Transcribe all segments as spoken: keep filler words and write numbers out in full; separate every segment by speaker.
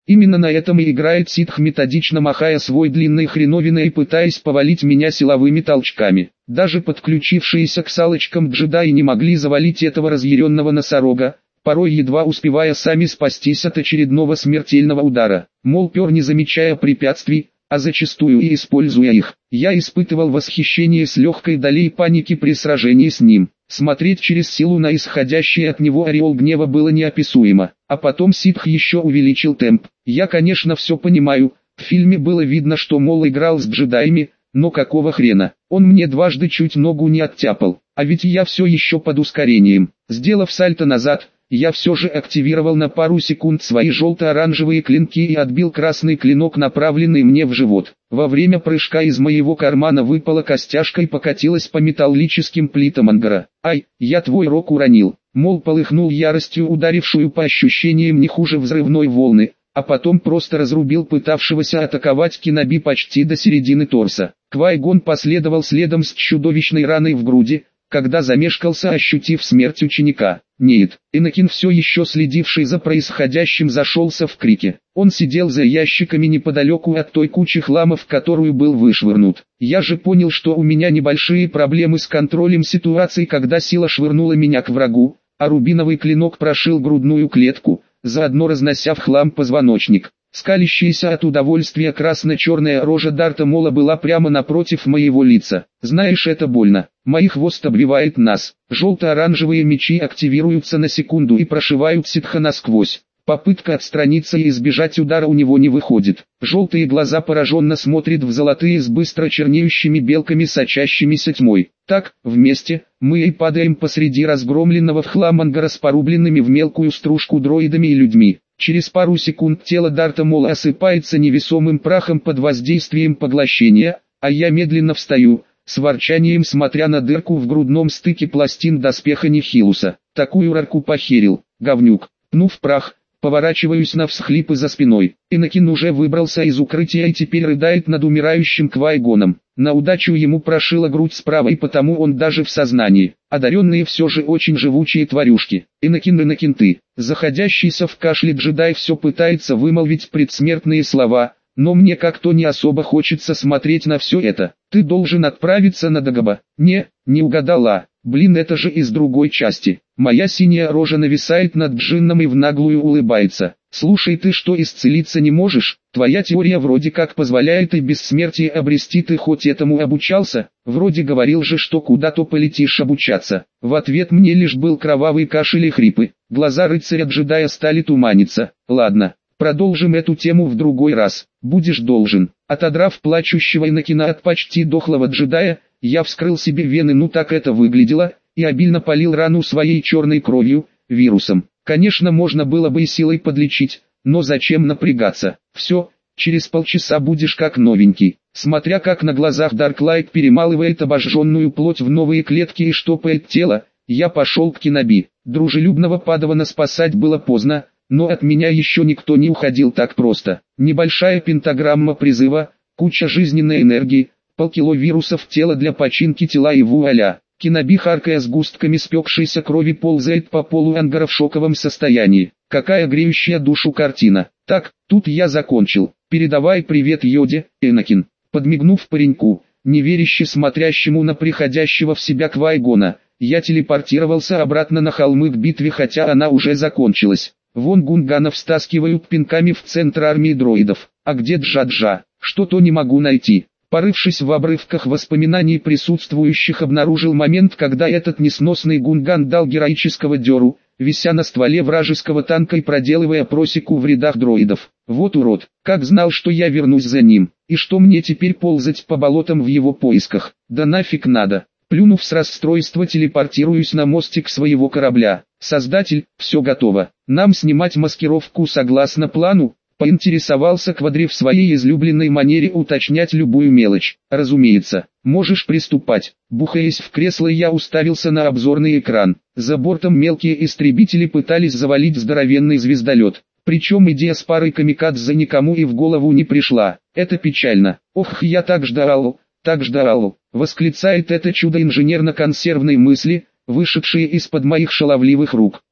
Speaker 1: Именно на этом и играет ситх, методично махая свой длинной хреновиной и пытаясь повалить меня силовыми толчками. Даже подключившиеся к салочкам джедаи не могли завалить этого разъяренного носорога, порой едва успевая сами спастись от очередного смертельного удара. Мол, пер не замечая препятствий, а зачастую и используя их. Я испытывал восхищение с легкой долей паники при сражении с ним. Смотреть через силу на исходящий от него ореол гнева было неописуемо. А потом ситх еще увеличил темп. Я, конечно, все понимаю, в фильме было видно, что мол играл с джедаями, но какого хрена, он мне дважды чуть ногу не оттяпал, а ведь я все еще под ускорением. Сделав сальто назад, я все же активировал на пару секунд свои желто-оранжевые клинки и отбил красный клинок, направленный мне в живот. Во время прыжка из моего кармана выпала костяшка и покатилась по металлическим плитам ангара. «Ай, я твой рог уронил», мол полыхнул яростью, ударившую по ощущениям не хуже взрывной волны, а потом просто разрубил пытавшегося атаковать Кеноби почти до середины торса. Квай-Гон последовал следом с чудовищной раной в груди, когда замешкался, ощутив смерть ученика. Нет, Энакин, все еще следивший за происходящим, зашелся в крике. Он сидел за ящиками неподалеку от той кучи хлама, в которую был вышвырнут. Я же понял, что у меня небольшие проблемы с контролем ситуации, когда сила швырнула меня к врагу, а рубиновый клинок прошил грудную клетку, заодно разнося в хлам позвоночник. Скалящаяся от удовольствия красно-черная рожа Дарта Мола была прямо напротив моего лица. Знаешь, это больно. Мой хвост обвивает нас. Желто-оранжевые мечи активируются на секунду и прошивают ситха насквозь. Попытка отстраниться и избежать удара у него не выходит. Желтые глаза пораженно смотрят в золотые с быстро чернеющими белками, сочащимися тьмой. Так, вместе, мы и падаем посреди разгромленного в хлам ангара с порубленными в мелкую стружку дроидами и людьми. Через пару секунд тело Дарта Мола осыпается невесомым прахом под воздействием поглощения, а я медленно встаю, с ворчанием смотря на дырку в грудном стыке пластин доспеха Нихилуса. Такую рарку похерил, говнюк. Пнув прах, поворачиваюсь на всхлипы за спиной. Энакин уже выбрался из укрытия и теперь рыдает над умирающим Квай-Гоном. На удачу ему прошила грудь справа, и потому он даже в сознании. Одаренные все же очень живучие тварюшки. Энакин, Энакин ты. Заходящийся в кашле джедай все пытается вымолвить предсмертные слова, но мне как-то не особо хочется смотреть на все это. Ты должен отправиться на Дагоба. Не, не угадала. Блин, это же из другой части. Моя синяя рожа нависает над Джинном и в наглую улыбается. Слушай, ты что, исцелиться не можешь? Твоя теория вроде как позволяет и бессмертие обрести, ты хоть этому обучался? Вроде говорил же, что куда-то полетишь обучаться. В ответ мне лишь был кровавый кашель и хрипы. Глаза рыцаря-джедая стали туманиться. Ладно, продолжим эту тему в другой раз. Будешь должен. Отодрав плачущего Энакина от почти дохлого джедая, я вскрыл себе вены, ну так это выглядело, и обильно полил рану своей черной кровью, вирусом. Конечно, можно было бы и силой подлечить, но зачем напрягаться? Все, через полчаса будешь как новенький. Смотря как на глазах Дарклайт перемалывает обожженную плоть в новые клетки и штопает тело, я пошел к Кеноби. Дружелюбного Падавана спасать было поздно, но от меня еще никто не уходил так просто. Небольшая пентаграмма призыва, куча жизненной энергии, полкило вирусов тела для починки тела и вуаля. Кеноби, харкая сгустками спекшейся крови, ползает по полу ангара в шоковом состоянии. Какая греющая душу картина. Так, тут я закончил. Передавай привет Йоде, Энакин. Подмигнув пареньку, неверяще смотрящему на приходящего в себя Квай-Гона, я телепортировался обратно на холмы к битве, хотя она уже закончилась. Вон гунганов стаскивают пинками в центр армии дроидов. А где Джа-Джа? Что-то не могу найти. Порывшись в обрывках воспоминаний присутствующих, обнаружил момент, когда этот несносный гунган дал героического дёру, вися на стволе вражеского танка и проделывая просеку в рядах дроидов. Вот урод, как знал, что я вернусь за ним, и что мне теперь ползать по болотам в его поисках. Да нафиг надо. Плюнув с расстройства, телепортируюсь на мостик своего корабля. Создатель, все готово. Нам снимать маскировку согласно плану? Поинтересовался Квадри в своей излюбленной манере уточнять любую мелочь. Разумеется, можешь приступать. Бухаясь в кресло, я уставился на обзорный экран. За бортом мелкие истребители пытались завалить здоровенный звездолет. Причем идея с парой камикадзе никому и в голову не пришла. Это печально. Ох, я так ждал, так ждал. Восклицает это чудо инженерно-консервной мысли, вышедшие из-под моих шаловливых рук.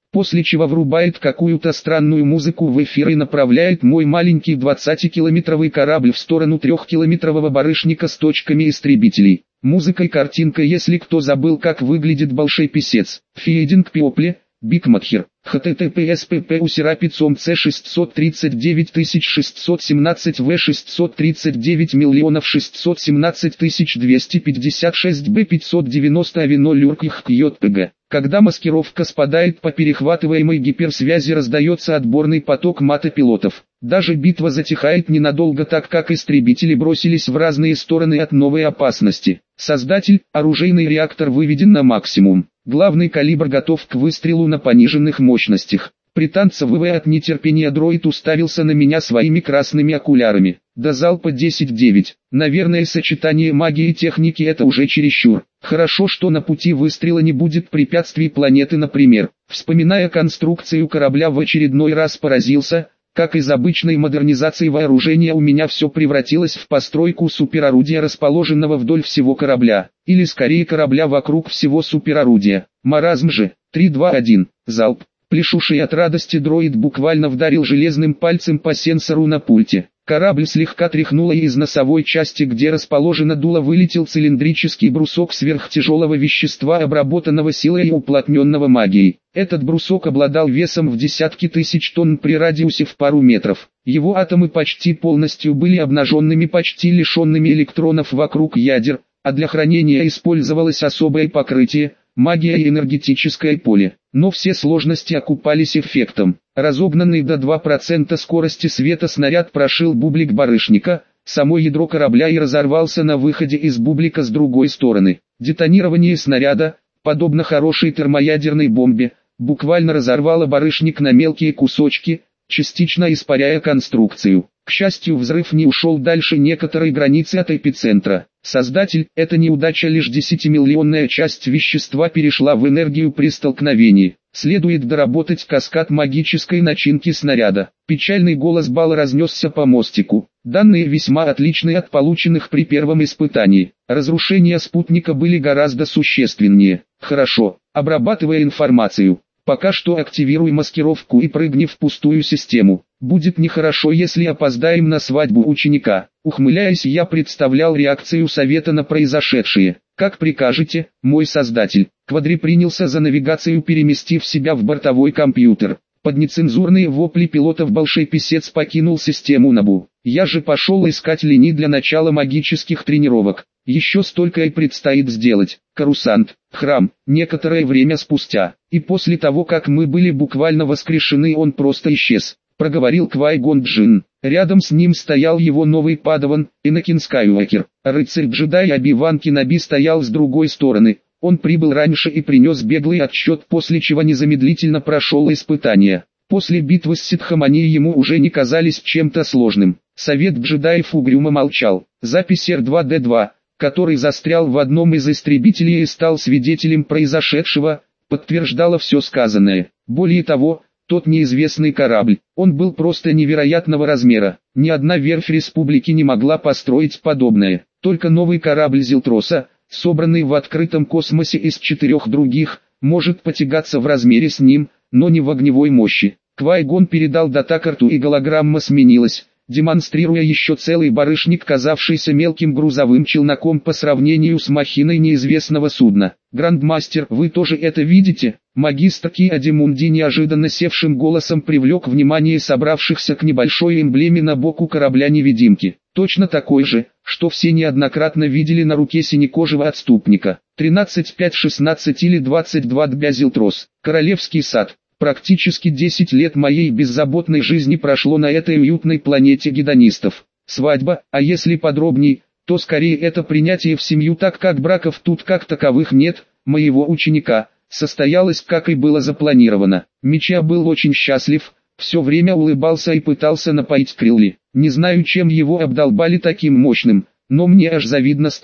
Speaker 1: после чего врубает какую-то странную музыку в эфир и направляет мой маленький двадцатикилометровый корабль в сторону трехкилометрового барышника с точками истребителей. Музыка и картинка, если кто забыл, как выглядит большой писец. Фейдинг Пиопле, Бигматхер, https pp усерапицом c шестьсот тридцать девять тысяч шестьсот семнадцать в шестьсот тридцать девять миллионов шестьсот семнадцать тысяч двести пятьдесят шесть б пятьсот девяносто авино люрких кьотпг. Когда маскировка спадает по перехватываемой гиперсвязи, раздается отборный поток мата пилотов. Даже битва затихает ненадолго, так как истребители бросились в разные стороны от новой опасности. Создатель, оружейный реактор выведен на максимум. Главный калибр готов к выстрелу на пониженных мощностях. Пританцовывая от нетерпения, дроид уставился на меня своими красными окулярами. До залпа десять девять. Наверное, сочетание магии и техники — это уже чересчур. Хорошо, что на пути выстрела не будет препятствий планеты, например. Вспоминая конструкцию корабля, в очередной раз поразился, как из обычной модернизации вооружения у меня все превратилось в постройку суперорудия, расположенного вдоль всего корабля. Или скорее корабля вокруг всего суперорудия. Маразм же. три два один. Залп. Пляшущий от радости дроид буквально вдарил железным пальцем по сенсору на пульте. Корабль слегка тряхнуло, и из носовой части, где расположено дуло, вылетел цилиндрический брусок сверхтяжелого вещества, обработанного силой и уплотненного магией. Этот брусок обладал весом в десятки тысяч тонн при радиусе в пару метров. Его атомы почти полностью были обнаженными, почти лишенными электронов вокруг ядер, а для хранения использовалось особое покрытие – магия и энергетическое поле. Но все сложности окупались эффектом. Разогнанный до двух процентов скорости света снаряд прошил бублик барышника, само ядро корабля, и разорвался на выходе из бублика с другой стороны. Детонирование снаряда, подобно хорошей термоядерной бомбе, буквально разорвало барышник на мелкие кусочки, частично испаряя конструкцию. К счастью, взрыв не ушел дальше некоторой границы от эпицентра. Создатель, эта неудача, лишь десятимиллионная часть вещества перешла в энергию при столкновении. Следует доработать каскад магической начинки снаряда. Печальный голос Бала разнесся по мостику. Данные весьма отличны от полученных при первом испытании. Разрушения спутника были гораздо существеннее. Хорошо, обрабатывая информацию. Пока что активируй маскировку и прыгни в пустую систему. Будет нехорошо, если опоздаем на свадьбу ученика. Ухмыляясь, я представлял реакцию совета на произошедшее. Как прикажете, мой создатель. Квадри принялся за навигацию, переместив себя в бортовой компьютер. Под нецензурные вопли пилотов большой писец покинул систему Набу. Я же пошел искать Лени для начала магических тренировок. Еще столько и предстоит сделать. Корусант, храм, некоторое время спустя. И после того, как мы были буквально воскрешены, он просто исчез. Проговорил Квай-Гон Джинн. Рядом с ним стоял его новый падаван, Энакин Скайуокер. Рыцарь-джедай Оби-Ван Кеноби стоял с другой стороны. Он прибыл раньше и принес беглый отчет, после чего незамедлительно прошел испытания. После битвы с ситхом они ему уже не казались чем-то сложным. Совет джедаев угрюмо молчал. Запись эр два дэ два, который застрял в одном из истребителей и стал свидетелем произошедшего, подтверждала все сказанное. Более того, тот неизвестный корабль, он был просто невероятного размера. Ни одна верфь республики не могла построить подобное. Только новый корабль Зилтроса, собранный в открытом космосе из четырех других, может потягаться в размере с ним, но не в огневой мощи. Квай-Гон передал датакарту, и голограмма сменилась, демонстрируя еще целый барышник, казавшийся мелким грузовым челноком по сравнению с махиной неизвестного судна. «Грандмастер, вы тоже это видите?» Магистр Ки-Адимунди неожиданно севшим голосом привлек внимание собравшихся к небольшой эмблеме на боку корабля-невидимки. Точно такой же, что все неоднократно видели на руке синекожего отступника. тринадцать пять шестнадцать или двадцать два Дбязилтрос. Королевский сад. Практически десять лет моей беззаботной жизни прошло на этой уютной планете гедонистов. Свадьба, а если подробней, то скорее это принятие в семью, так как браков тут как таковых нет, моего ученика, состоялось, как и было запланировано. Мича был очень счастлив, все время улыбался и пытался напоить Крилли. Не знаю, чем его обдолбали таким мощным, но мне аж завидно стало.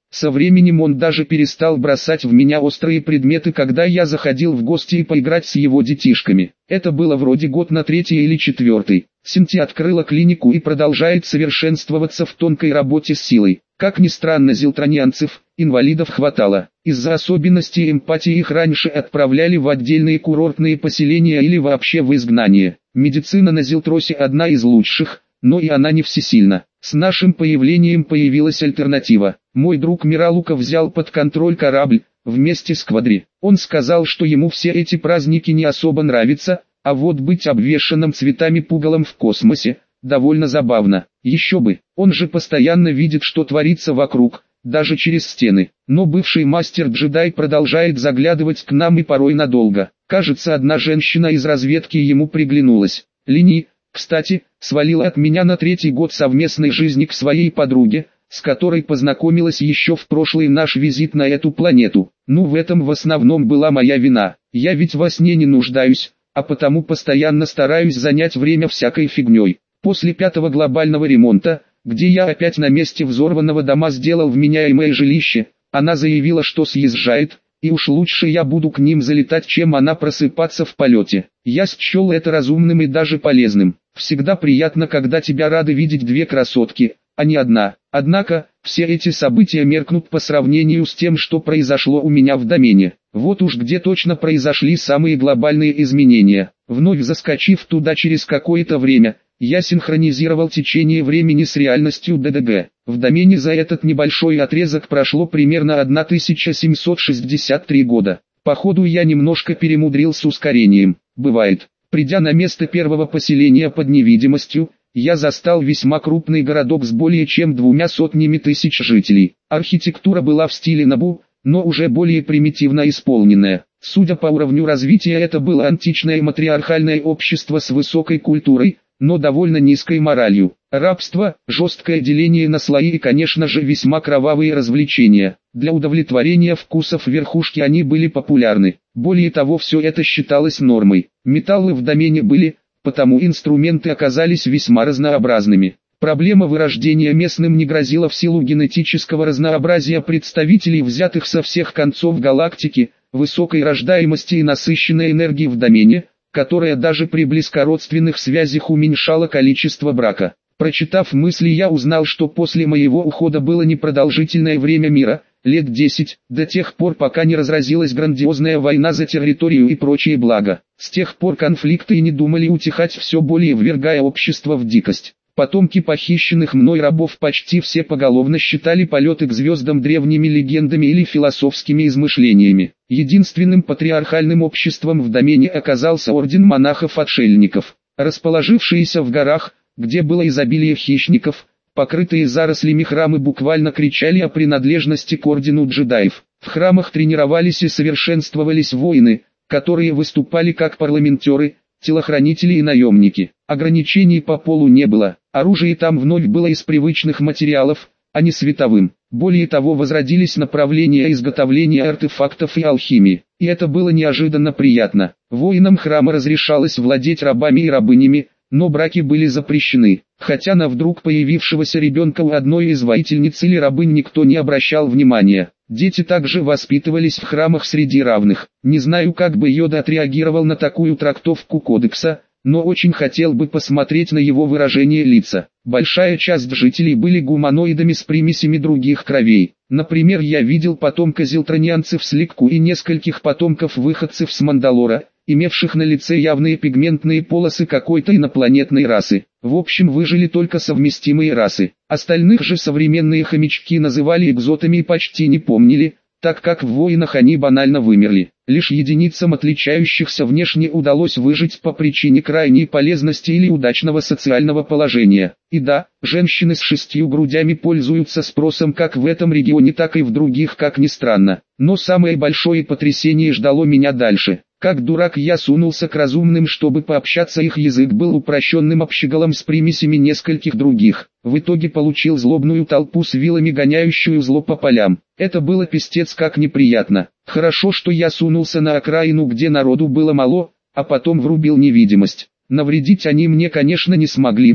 Speaker 1: Со временем он даже перестал бросать в меня острые предметы, когда я заходил в гости и поиграть с его детишками. Это было вроде год на третий или четвертый. Синти открыла клинику и продолжает совершенствоваться в тонкой работе с силой. Как ни странно, зелтронянцев, инвалидов хватало. Из-за особенностей эмпатии их раньше отправляли в отдельные курортные поселения или вообще в изгнание. Медицина на Зелтросе одна из лучших, но и она не всесильна. С нашим появлением появилась альтернатива. Мой друг Миралука взял под контроль корабль, вместе с Квадри. Он сказал, что ему все эти праздники не особо нравятся, а вот быть обвешанным цветами пугалом в космосе – довольно забавно. Еще бы, он же постоянно видит, что творится вокруг, даже через стены. Но бывший мастер-джедай продолжает заглядывать к нам и порой надолго. Кажется, одна женщина из разведки ему приглянулась. Лини, кстати, свалила от меня на третий год совместной жизни к своей подруге, с которой познакомилась еще в прошлый наш визит на эту планету. Ну, в этом в основном была моя вина. Я ведь во сне не нуждаюсь, а потому постоянно стараюсь занять время всякой фигней. После пятого глобального ремонта, где я опять на месте взорванного дома сделал вменяемое жилище, она заявила, что съезжает, и уж лучше я буду к ним залетать, чем она просыпаться в полете. Я счел это разумным и даже полезным. Всегда приятно, когда тебя рады видеть две красотки, а не одна. Однако, все эти события меркнут по сравнению с тем, что произошло у меня в домене. Вот уж где точно произошли самые глобальные изменения. Вновь заскочив туда через какое-то время, я синхронизировал течение времени с реальностью ДДГ. В домене за этот небольшой отрезок прошло примерно тысяча семьсот шестьдесят три года. Походу я немножко перемудрил с ускорением. Бывает. Придя на место первого поселения под невидимостью, я застал весьма крупный городок с более чем двумя сотнями тысяч жителей. Архитектура была в стиле Набу, но уже более примитивно исполненная. Судя по уровню развития, это было античное матриархальное общество с высокой культурой, но довольно низкой моралью. Рабство, жесткое деление на слои и, конечно же, весьма кровавые развлечения. Для удовлетворения вкусов верхушки они были популярны. Более того, все это считалось нормой. Металлы в домене были, потому инструменты оказались весьма разнообразными. Проблема вырождения местным не грозила в силу генетического разнообразия представителей, взятых со всех концов галактики, высокой рождаемости и насыщенной энергии в домене, которая даже при близкородственных связях уменьшала количество брака. Прочитав мысли, я узнал, что после моего ухода было непродолжительное время мира, лет десять, до тех пор, пока не разразилась грандиозная война за территорию и прочие блага. С тех пор конфликты и не думали утихать, все более ввергая общество в дикость. Потомки похищенных мной рабов почти все поголовно считали полеты к звездам древними легендами или философскими измышлениями. Единственным патриархальным обществом в домене оказался орден монахов-отшельников. Расположившиеся в горах, где было изобилие хищников, покрытые зарослями храмы буквально кричали о принадлежности к ордену джедаев. В храмах тренировались и совершенствовались воины, которые выступали как парламентеры, телохранители и наемники. Ограничений по полу не было. Оружие там вновь было из привычных материалов, а не световым. Более того, возродились направления изготовления артефактов и алхимии. И это было неожиданно приятно. Воинам храма разрешалось владеть рабами и рабынями, но браки были запрещены. Хотя на вдруг появившегося ребенка у одной из воительниц или рабынь никто не обращал внимания. Дети также воспитывались в храмах среди равных. Не знаю, как бы Йода отреагировал на такую трактовку кодекса, но очень хотел бы посмотреть на его выражение лица. Большая часть жителей были гуманоидами с примесями других кровей. Например, я видел потомка зелтронианцев с Ликку и нескольких потомков выходцев с Мандалора, имевших на лице явные пигментные полосы какой-то инопланетной расы. В общем, выжили только совместимые расы. Остальных же современные хомячки называли экзотами и почти не помнили, так как в войнах они банально вымерли. Лишь единицам, отличающихся внешне, удалось выжить по причине крайней полезности или удачного социального положения. И да, женщины с шестью грудями пользуются спросом как в этом регионе, так и в других, как ни странно. Но самое большое потрясение ждало меня дальше. Как дурак я сунулся к разумным, чтобы пообщаться, их язык был упрощенным общеголом с примесями нескольких других. В итоге получил злобную толпу с вилами, гоняющую зло по полям. Это было пиздец как неприятно. Хорошо, что я сунулся на окраину, где народу было мало, а потом врубил невидимость. Навредить они мне, конечно, не смогли бы,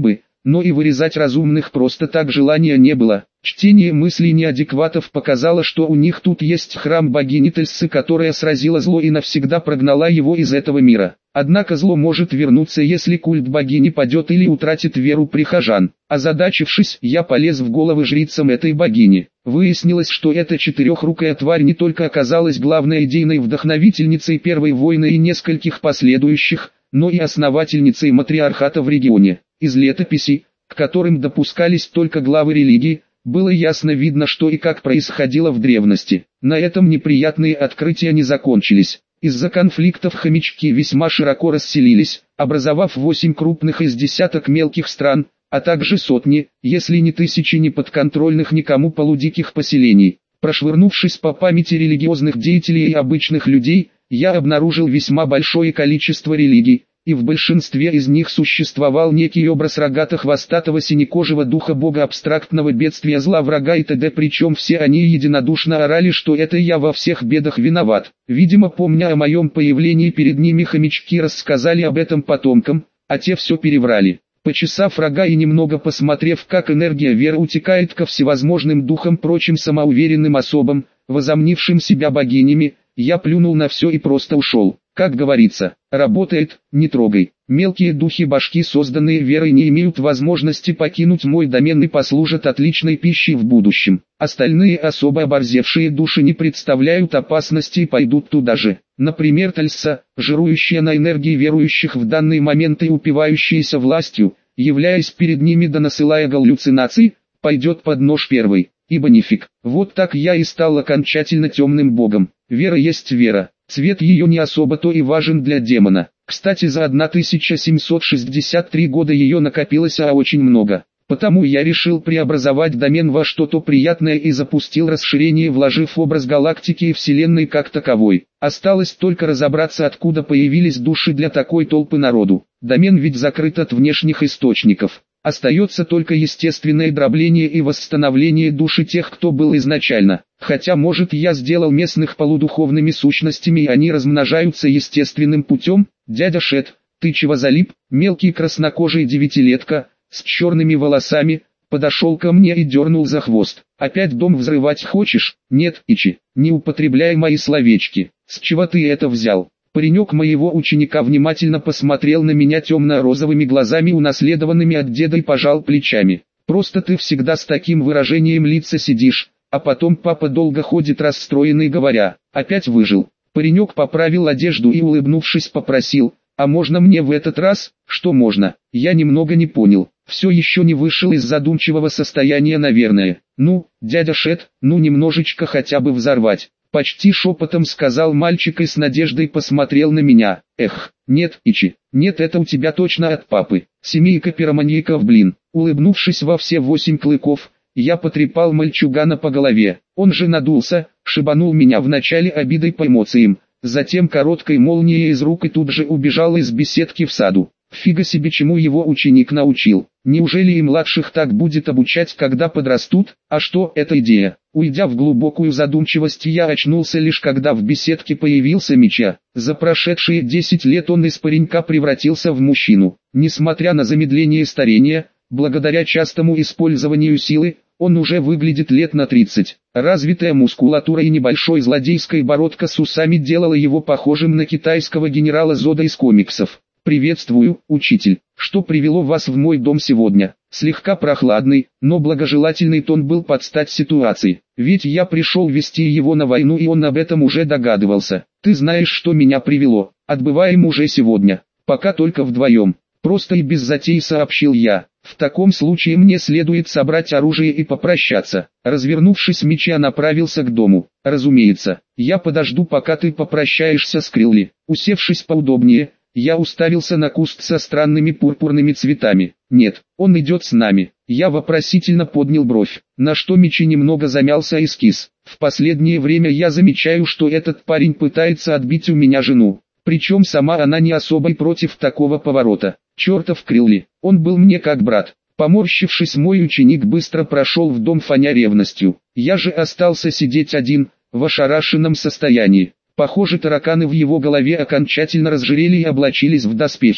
Speaker 1: но и вырезать разумных просто так желания не было. Чтение мыслей неадекватов показало, что у них тут есть храм богини Тельсы, которая сразила зло и навсегда прогнала его из этого мира. Однако зло может вернуться, если культ богини падет или утратит веру прихожан. Озадачившись, я полез в головы жрицам этой богини. Выяснилось, что эта четырехрукая тварь не только оказалась главной идейной вдохновительницей первой войны и нескольких последующих, но и основательницей матриархата в регионе. Из летописей, к которым допускались только главы религии, было ясно видно, что и как происходило в древности. На этом неприятные открытия не закончились. Из-за конфликтов хомячки весьма широко расселились, образовав восемь крупных из десяток мелких стран, а также сотни, если не тысячи неподконтрольных никому полудиких поселений. Прошвырнувшись по памяти религиозных деятелей и обычных людей, я обнаружил весьма большое количество религий, и в большинстве из них существовал некий образ рогато-хвостатого синекожего духа бога абстрактного бедствия, зла, врага и т.д. Причем все они единодушно орали, что это я во всех бедах виноват. Видимо, помня о моем появлении перед ними, хомячки рассказали об этом потомкам, а те все переврали. Почесав рога и немного посмотрев, как энергия веры утекает ко всевозможным духам, прочим самоуверенным особам, возомнившим себя богинями, я плюнул на все и просто ушел. Как говорится, работает, не трогай. Мелкие духи башки, созданные верой, не имеют возможности покинуть мой домен и послужат отличной пищей в будущем. Остальные особо оборзевшие души не представляют опасности и пойдут туда же. Например, Тельса, жирующая на энергии верующих в данный момент и упивающаяся властью, являясь перед ними да насылая галлюцинации, пойдет под нож первой, ибо нифиг. Вот так я и стал окончательно темным богом. Вера есть вера. Цвет ее не особо-то и важен для демона. Кстати, за тысяча семьсот шестьдесят три года ее накопилось, а очень много. Потому я решил преобразовать домен во что-то приятное и запустил расширение, вложив образ галактики и вселенной как таковой. Осталось только разобраться, откуда появились души для такой толпы народу. Домен ведь закрыт от внешних источников. Остается только естественное дробление и восстановление души тех, кто был изначально. Хотя, может, я сделал местных полудуховными сущностями и они размножаются естественным путем? Дядя Шет, ты чего залип? Мелкий краснокожий девятилетка, с черными волосами, подошел ко мне и дернул за хвост. Опять дом взрывать хочешь? Нет, Ичи, не употребляй мои словечки. С чего ты это взял? Паренек моего ученика внимательно посмотрел на меня темно-розовыми глазами, унаследованными от деда, и пожал плечами. Просто ты всегда с таким выражением лица сидишь, а потом папа долго ходит расстроенный, говоря, опять выжил. Паренек поправил одежду и, улыбнувшись, попросил, а можно мне в этот раз? Что можно? Я немного не понял. Все еще не вышел из задумчивого состояния, наверное. Ну, дядя Шет, ну немножечко хотя бы взорвать. Почти шепотом сказал мальчик и с надеждой посмотрел на меня. Эх, нет, Ичи, нет, это у тебя точно от папы. Семейка пироманьяков, блин. Улыбнувшись во все восемь клыков, я потрепал мальчугана по голове. Он же надулся, шибанул меня вначале обидой по эмоциям, затем короткой молнией из рук и тут же убежал из беседки в саду. Фига себе, чему его ученик научил. Неужели и младших так будет обучать, когда подрастут? А что, это идея? Уйдя в глубокую задумчивость, я очнулся лишь когда в беседке появился Мича. За прошедшие десять лет он из паренька превратился в мужчину. Несмотря на замедление старения, благодаря частому использованию силы, он уже выглядит лет на тридцать. Развитая мускулатура и небольшой злодейской бородка с усами делала его похожим на китайского генерала Зода из комиксов. «Приветствую, учитель. Что привело вас в мой дом сегодня?» Слегка прохладный, но благожелательный тон был под стать ситуации. Ведь я пришел вести его на войну, и он об этом уже догадывался. «Ты знаешь, что меня привело. Отбываем уже сегодня. Пока только вдвоем. Просто и без затей», сообщил я. «В таком случае мне следует собрать оружие и попрощаться». Развернувшись, Мича направился к дому. «Разумеется, я подожду, пока ты попрощаешься с Крилли». Усевшись поудобнее, я уставился на куст со странными пурпурными цветами. «Нет, он идет с нами». Я вопросительно поднял бровь, на что Мичи немного замялся и скис. «В последнее время я замечаю, что этот парень пытается отбить у меня жену. Причем сама она не особо и против такого поворота. Чертов Крилли, он был мне как брат». Поморщившись, мой ученик быстро прошел в дом, фоня ревностью. Я же остался сидеть один, в ошарашенном состоянии. Похоже, тараканы в его голове окончательно разжирели и облачились в доспехи.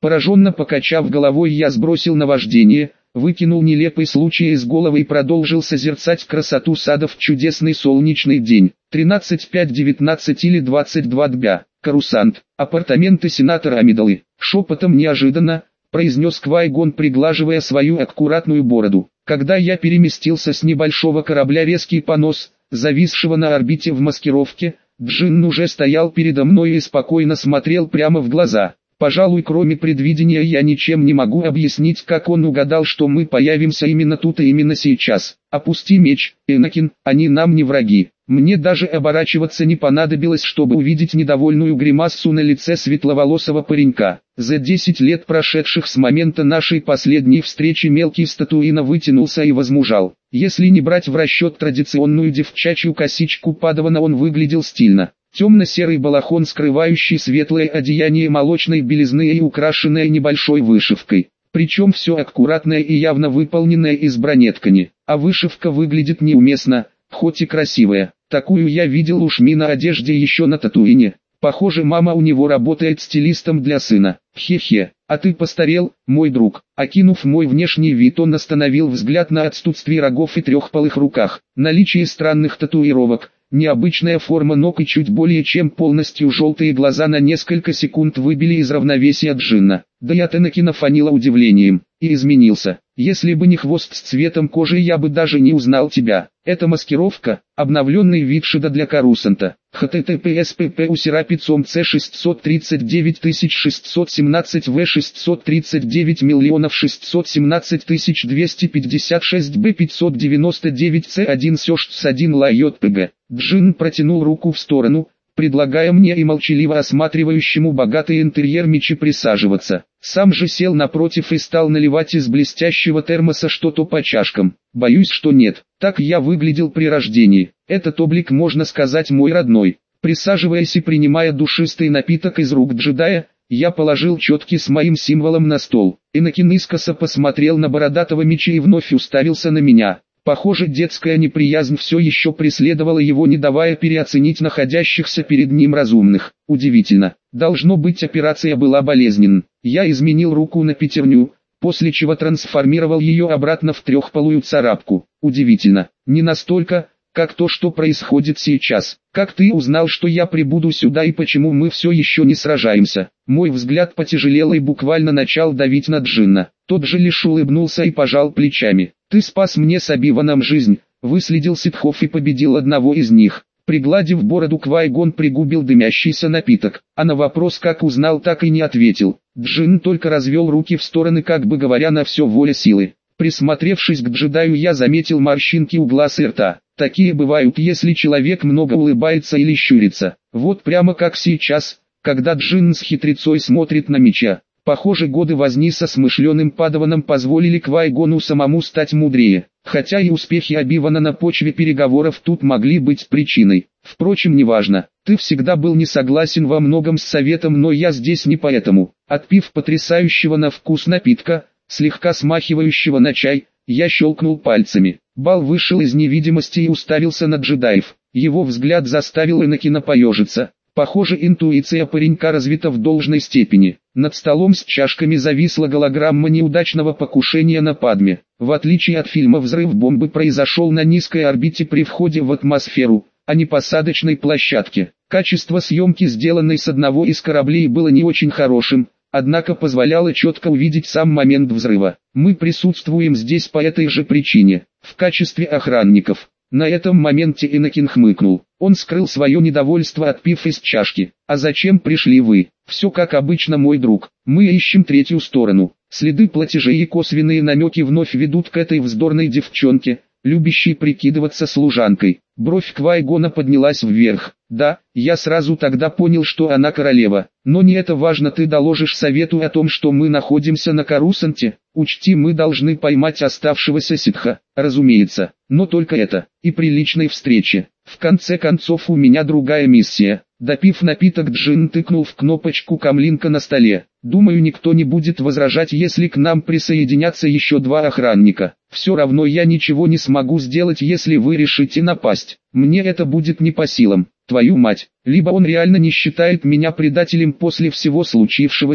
Speaker 1: Пораженно покачав головой, я сбросил наваждение, выкинул нелепый случай из головы и продолжил созерцать красоту сада в чудесный солнечный день. тринадцать пять девятнадцать или двадцать два дня. Корусант. Апартаменты сенатора Амидалы. Шепотом неожиданно произнес Квай-Гон, приглаживая свою аккуратную бороду. Когда я переместился с небольшого корабля, резкий понос, зависшего на орбите в маскировке, Джин уже стоял передо мной и спокойно смотрел прямо в глаза. Пожалуй, кроме предвидения я ничем не могу объяснить, как он угадал, что мы появимся именно тут и именно сейчас. Опусти меч, Энакин, они нам не враги. Мне даже оборачиваться не понадобилось, чтобы увидеть недовольную гримассу на лице светловолосого паренька. За десять лет, прошедших с момента нашей последней встречи, мелкий статуина вытянулся и возмужал. Если не брать в расчет традиционную девчачью косичку падавана, он выглядел стильно. Темно-серый балахон, скрывающий светлое одеяние молочной белизны и украшенное небольшой вышивкой. Причем все аккуратное и явно выполненное из бронеткани. А вышивка выглядит неуместно, хоть и красивая. Такую я видел у Шми на одежде еще на Татуине. Похоже, мама у него работает стилистом для сына. Хе-хе, а ты постарел, мой друг. Окинув мой внешний вид, он остановил взгляд на отсутствие рогов и трехпалых руках. Наличие странных татуировок, необычная форма ног и чуть более чем полностью желтые глаза на несколько секунд выбили из равновесия Джинна. Да и от Энакина фанило удивлением. И изменился. Если бы не хвост с цветом кожи, я бы даже не узнал тебя. Это маскировка, обновленный вид Шида для Корусанта. https pp усерапицом c шестьсот тридцать девять тысяч шестьсот семнадцать в шестьсот тридцать девять миллионов шестьсот семнадцать тысяч двести пятьдесят шесть б пятьсот девяносто девять c один сёштс один лайот пг. Джин протянул руку в сторону, предлагая мне и молчаливо осматривающему богатый интерьер мечи присаживаться. Сам же сел напротив и стал наливать из блестящего термоса что-то по чашкам. Боюсь, что нет. Так я выглядел при рождении. Этот облик, можно сказать, мой родной. Присаживаясь и принимая душистый напиток из рук джедая, я положил четки с моим символом на стол. Энакин искоса посмотрел на бородатого меча и вновь уставился на меня. Похоже, детская неприязнь все еще преследовала его, не давая переоценить находящихся перед ним разумных. Удивительно. Должно быть, операция была болезненна. Я изменил руку на пятерню, после чего трансформировал ее обратно в трехпалую царапку. Удивительно. Не настолько, как то, что происходит сейчас. Как ты узнал, что я прибуду сюда, и почему мы все еще не сражаемся? Мой взгляд потяжелел и буквально начал давить на Джинна. Тот же лишь улыбнулся и пожал плечами. Ты спас мне с Оби-Ваном жизнь, выследил ситхов и победил одного из них. Пригладив бороду, Квай-Гон пригубил дымящийся напиток, а на вопрос, как узнал, так и не ответил. Джин только развел руки в стороны, как бы говоря, на все воля силы. Присмотревшись к джедаю, я заметил морщинки у глаз и рта. Такие бывают, если человек много улыбается или щурится. Вот прямо как сейчас, когда Джин с хитрецой смотрит на меча. Похоже, годы возни со смышленым падаваном позволили Квай-Гону самому стать мудрее. Хотя и успехи Оби-Вана на почве переговоров тут могли быть причиной. Впрочем, неважно. Ты всегда был не согласен во многом с советом, но я здесь не поэтому. Отпив потрясающего на вкус напитка, слегка смахивающего на чай, я щелкнул пальцами. Бал вышел из невидимости и уставился на джедаев. Его взгляд заставил Энакина поежиться. Похоже, интуиция паренька развита в должной степени. Над столом с чашками зависла голограмма неудачного покушения на Падме. В отличие от фильма, взрыв бомбы произошел на низкой орбите при входе в атмосферу, а не посадочной площадке. Качество съемки, сделанной с одного из кораблей, было не очень хорошим, однако позволяло четко увидеть сам момент взрыва. Мы присутствуем здесь по этой же причине, в качестве охранников. На этом моменте Энакин хмыкнул. Он скрыл свое недовольство, отпив из чашки. «А зачем пришли вы?» «Все как обычно, мой друг. Мы ищем третью сторону. Следы платежей и косвенные намеки вновь ведут к этой вздорной девчонке, любящей прикидываться служанкой». Бровь Квай-Гона поднялась вверх. «Да, я сразу тогда понял, что она королева. Но не это важно, ты доложишь совету о том, что мы находимся на Корусанте. Учти, мы должны поймать оставшегося ситха, разумеется, но только это, и при личной встрече. В конце концов, у меня другая миссия». Допив напиток, Джин тыкнул в кнопочку камлинка на столе. «Думаю, никто не будет возражать, если к нам присоединятся еще два охранника. Все равно я ничего не смогу сделать, если вы решите напасть. Мне это будет не по силам. Твою мать, либо он реально не считает меня предателем после всего случившегося,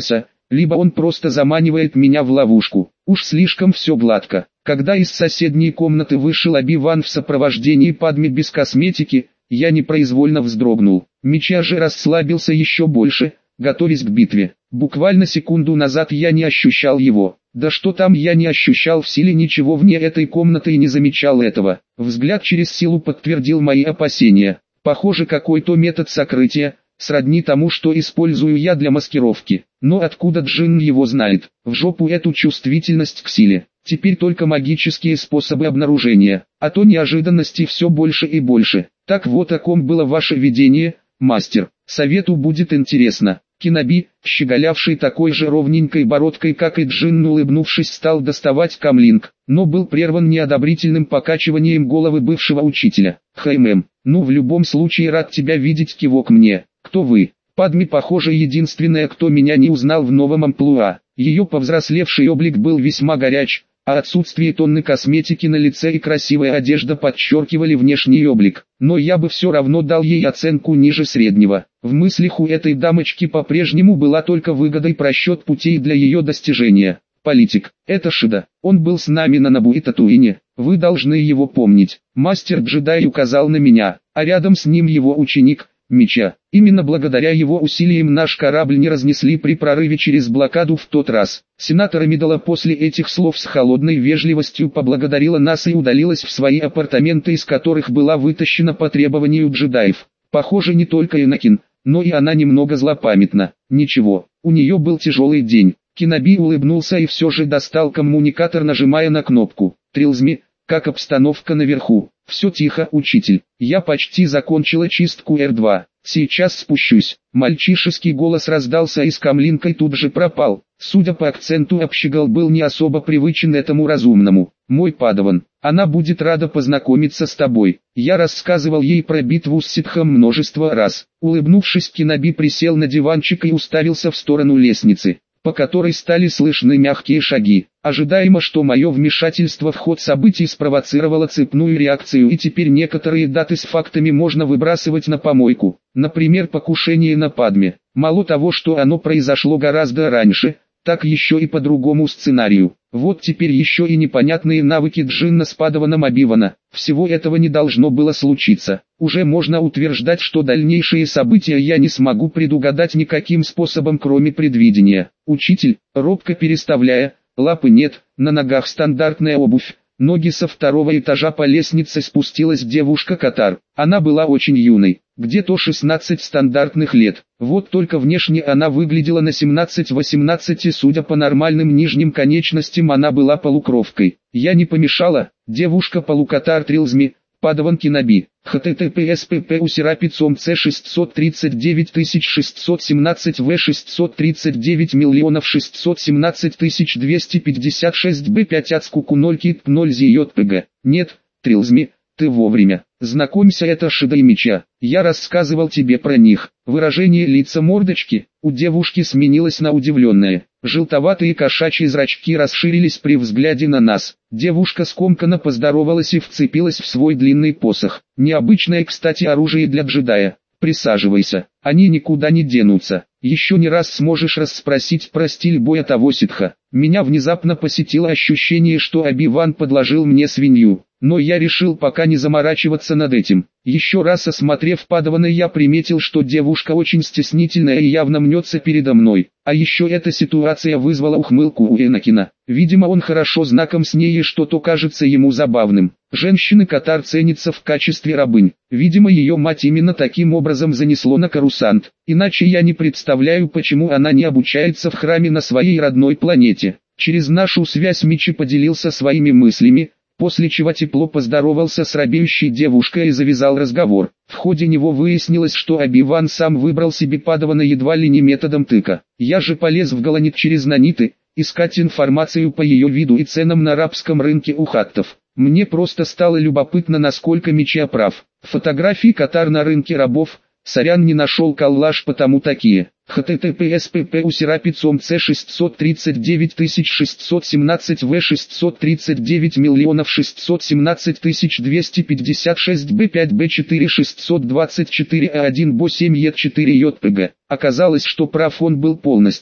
Speaker 1: либо он просто заманивает меня в ловушку. Уж слишком все гладко. Когда из соседней комнаты вышел Оби-Ван в сопровождении Падме без косметики, я непроизвольно вздрогнул. Мича же расслабился еще больше, готовясь к битве. Буквально секунду назад я не ощущал его. Да что там, я не ощущал в силе ничего вне этой комнаты и не замечал этого. Взгляд через силу подтвердил мои опасения. Похоже, какой-то метод сокрытия, сродни тому, что использую я для маскировки. Но откуда Джин его знает? В жопу эту чувствительность к силе. Теперь только магические способы обнаружения, а то неожиданностей все больше и больше. Так вот, о ком было ваше видение, мастер. Совету будет интересно. Киноби, щеголявший такой же ровненькой бородкой, как и Джин, улыбнувшись, стал доставать камлинг, но был прерван неодобрительным покачиванием головы бывшего учителя. «Хэй, мэм, ну в любом случае рад тебя видеть», кивок мне. «Кто вы?» Падме, похоже, единственная, кто меня не узнал в новом амплуа. Ее повзрослевший облик был весьма горяч, а отсутствие тонны косметики на лице и красивая одежда подчеркивали внешний облик. Но я бы все равно дал ей оценку ниже среднего. В мыслях у этой дамочки по-прежнему была только выгода и просчет путей для ее достижения. Политик, это Шида, он был с нами на Набу и Татуине, вы должны его помнить. Мастер-джедай указал на меня, а рядом с ним его ученик, Мича. Именно благодаря его усилиям наш корабль не разнесли при прорыве через блокаду в тот раз. Сенатор Амидала после этих слов с холодной вежливостью поблагодарила нас и удалилась в свои апартаменты, из которых была вытащена по требованию джедаев. Похоже, не только Энакин, но и она немного злопамятна. Ничего, у нее был тяжелый день. Киноби улыбнулся и все же достал коммуникатор, нажимая на кнопку. «Трилзми, как обстановка наверху?» «Все тихо, учитель. Я почти закончила чистку Эр два. Сейчас спущусь». Мальчишеский голос раздался из камлинка и тут же пропал. Судя по акценту, Общегал был не особо привычен этому разумному. «Мой падаван, она будет рада познакомиться с тобой». Я рассказывал ей про битву с ситхом множество раз. Улыбнувшись, Киноби присел на диванчик и уставился в сторону лестницы, по которой стали слышны мягкие шаги. Ожидаемо, что мое вмешательство в ход событий спровоцировало цепную реакцию, и теперь некоторые даты с фактами можно выбрасывать на помойку. Например, покушение на Падме. Мало того, что оно произошло гораздо раньше, так еще и по другому сценарию. Вот теперь еще и непонятные навыки Джинна с падаваном Оби-Вана. Всего этого не должно было случиться. Уже можно утверждать, что дальнейшие события я не смогу предугадать никаким способом, кроме предвидения. Учитель, робко переставляя, лапы нет, на ногах стандартная обувь. Ноги со второго этажа по лестнице спустилась девушка-катар. Она была очень юной, где-то шестнадцать стандартных лет. Вот только внешне она выглядела на семнадцать-восемнадцать, и судя по нормальным нижним конечностям она была полукровкой. Я не помешала, девушка-полукатар Трилзми, падаван Киноби. https pp усерапицом c шестьсот тридцать девять тысяч шестьсот семнадцать в шестьсот тридцать девять миллионов шестьсот семнадцать тысяч двести пятьдесят шесть б пять ацкуку ноль кит ноль зьётпг. Нет, Трилзми, ты вовремя. Знакомься, это Шида и Мича. Я рассказывал тебе про них. Выражение лица мордочки у девушки сменилось на удивленное. Желтоватые кошачьи зрачки расширились при взгляде на нас. Девушка скомканно поздоровалась и вцепилась в свой длинный посох. Необычное, кстати, оружие для джедая. Присаживайся, они никуда не денутся. Еще не раз сможешь расспросить про стиль боя того ситха. Меня внезапно посетило ощущение, что Оби-Ван подложил мне свинью. Но я решил пока не заморачиваться над этим. Еще раз осмотрев падавана, я приметил, что девушка очень стеснительная и явно мнется передо мной. А еще эта ситуация вызвала ухмылку у Энакина. Видимо, он хорошо знаком с ней и что-то кажется ему забавным. Женщины-катар ценятся в качестве рабынь. Видимо, ее мать именно таким образом занесло на Корусант. Иначе я не представляю, почему она не обучается в храме на своей родной планете. Через нашу связь Мичи поделился своими мыслями, после чего тепло поздоровался с робеющей девушкой и завязал разговор. В ходе него выяснилось, что Оби-Ван сам выбрал себе падавана едва ли не методом тыка. Я же полез в Галанит через наниты, искать информацию по ее виду и ценам на арабском рынке у хаттов. Мне просто стало любопытно, насколько Мича прав. Фотографии катар на рынке рабов, сорян, не нашел коллаж, потому такие. https pp усерапицом c шестьсот тридцать девять тысяч шестьсот семнадцать в шестьсот тридцать девять миллионов шестьсот семнадцать тысяч двести пятьдесят шесть б пять б четыре шестьсот двадцать четыре а один б семь е четыре йпг. Оказалось, что прав он был полностью.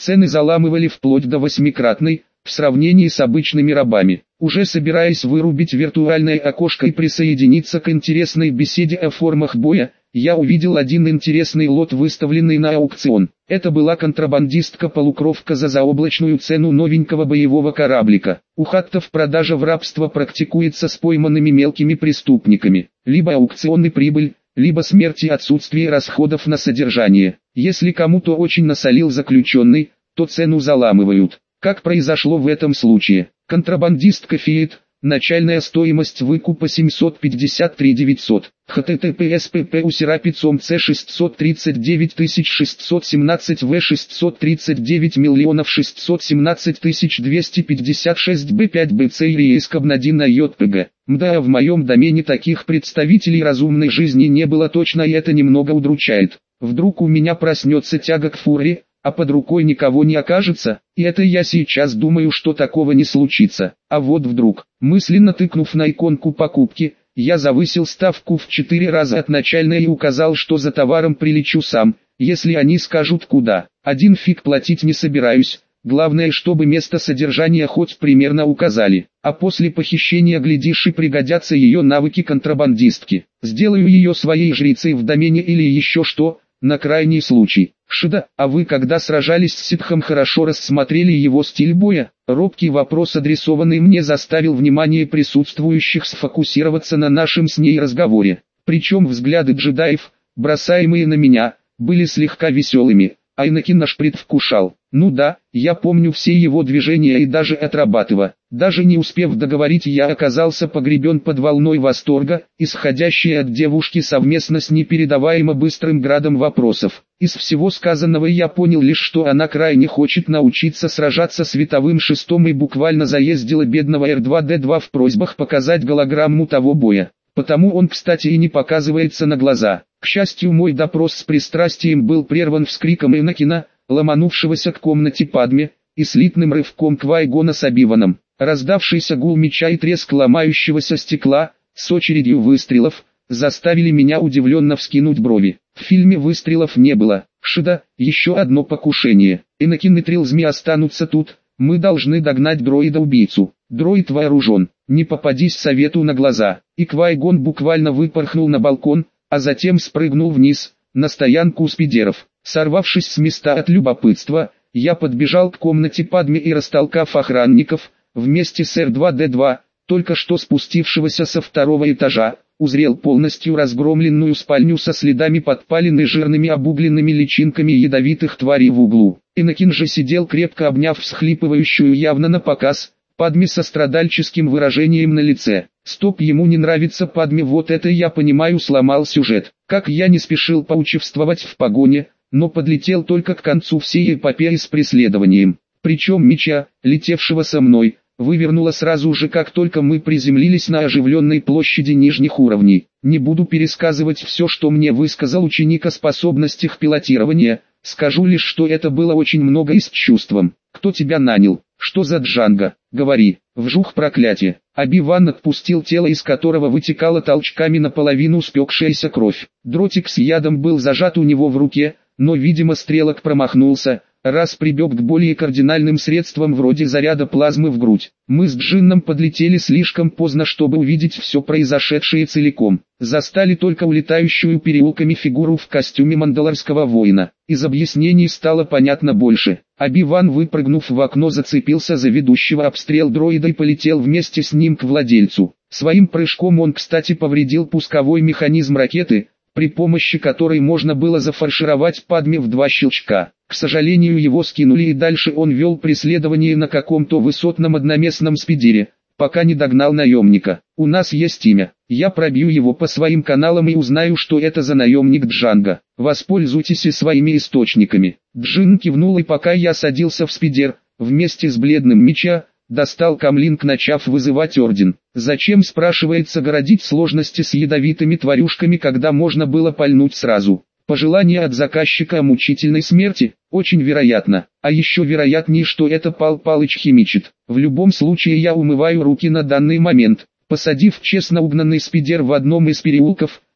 Speaker 1: Цены заламывали вплоть до восьмикратной, в сравнении с обычными рабами. Уже собираясь вырубить виртуальное окошко и присоединиться к интересной беседе о формах боя, я увидел один интересный лот, выставленный на аукцион. Это была контрабандистка-полукровка за заоблачную цену новенького боевого кораблика. У хаттов продажа в рабство практикуется с пойманными мелкими преступниками. Либо аукционный прибыль, либо смерть и отсутствие расходов на содержание. Если кому-то очень насолил заключенный, то цену заламывают. Как произошло в этом случае? Контрабандист кофеет, начальная стоимость выкупа семьсот пятьдесят три тысячи девятьсот. https pp usera c шестьсот тридцать девять тысяч шестьсот семнадцать в шестьсот тридцать девять миллионов шестьсот семнадцать тысяч двести пятьдесят шесть бэ пять бэ цэ и один на jpg. Мда, в моем домене таких представителей разумной жизни не было точно, и это немного удручает. Вдруг у меня проснется тяга к фуре, а под рукой никого не окажется, и это я сейчас думаю, что такого не случится. А вот вдруг, мысленно тыкнув на иконку покупки, я завысил ставку в четыре раза от начальной и указал, что за товаром прилечу сам, если они скажут куда. Один фиг платить не собираюсь, главное, чтобы место содержания хоть примерно указали, а после похищения глядишь и пригодятся ее навыки контрабандистки. Сделаю ее своей жрицей в домене или еще что, на крайний случай. Шида, а вы когда сражались с ситхом, хорошо рассмотрели его стиль боя? Робкий вопрос, адресованный мне, заставил внимание присутствующих сфокусироваться на нашем с ней разговоре. Причем взгляды джедаев, бросаемые на меня, были слегка веселыми, а Энакин аж предвкушал. Ну да, я помню все его движения и даже отрабатывая. Даже не успев договорить, я оказался погребен под волной восторга, исходящей от девушки совместно с непередаваемо быстрым градом вопросов. Из всего сказанного я понял лишь, что она крайне хочет научиться сражаться световым шестом и буквально заездила бедного эр два дэ два в просьбах показать голограмму того боя. Потому он, кстати, и не показывается на глаза. К счастью, мой допрос с пристрастием был прерван вскриком Энакина, ломанувшегося к комнате Падме, и слитным рывком Квай-Гона с Оби-Ваном. Раздавшийся гул меча и треск ломающегося стекла, с очередью выстрелов, заставили меня удивленно вскинуть брови. В фильме выстрелов не было. Шида, еще одно покушение. Энакин и Трилзми останутся тут, мы должны догнать дроида-убийцу. Дроид вооружен, не попадись совету на глаза. И Квай-Гон буквально выпорхнул на балкон, а затем спрыгнул вниз, на стоянку спидеров. Сорвавшись с места от любопытства, я подбежал к комнате Падме и, растолкав охранников, вместе с эр два дэ два, только что спустившегося со второго этажа, узрел полностью разгромленную спальню со следами подпалин и жирными обугленными личинками ядовитых тварей в углу. Энакин же сидел, крепко обняв всхлипывающую явно на показ Падме со страдальческим выражением на лице. Стоп, ему не нравится Падме, вот это я понимаю, сломал сюжет. Как я не спешил поучаствовать в погоне, но подлетел только к концу всей эпопеи с преследованием. Причем меча, летевшего со мной, вывернуло сразу же, как только мы приземлились на оживленной площади нижних уровней. Не буду пересказывать все, что мне высказал ученик о способностях пилотирования, скажу лишь, что это было очень много и с чувством. Кто тебя нанял? Что за Джанго? Говори. Вжух, проклятие. Оби-Ван отпустил тело, из которого вытекала толчками наполовину спекшаяся кровь. Дротик с ядом был зажат у него в руке, но, видимо, стрелок промахнулся, раз прибег к более кардинальным средствам вроде заряда плазмы в грудь. Мы с Джинном подлетели слишком поздно, чтобы увидеть все произошедшее целиком. Застали только улетающую переулками фигуру в костюме мандалорского воина. Из объяснений стало понятно больше. Оби-Ван, выпрыгнув в окно, зацепился за ведущего обстрел дроида и полетел вместе с ним к владельцу. Своим прыжком он, кстати, повредил пусковой механизм ракеты, при помощи которой можно было зафаршировать Падме в два щелчка. К сожалению, его скинули, и дальше он вел преследование на каком-то высотном одноместном спидере, пока не догнал наемника. У нас есть имя. Я пробью его по своим каналам и узнаю, что это за наемник Джанго. Воспользуйтесь и своими источниками. Джин кивнул, и пока я садился в спидер, вместе с бледным меча, достал камлинг, начав вызывать орден. Зачем, спрашивается, городить сложности с ядовитыми тварюшками, когда можно было пальнуть сразу? Пожелание от заказчика о мучительной смерти? Очень вероятно. А еще вероятнее, что это Пал Палыч химичит. В любом случае я умываю руки на данный момент. Посадив честно угнанный спидер в одном из переулков,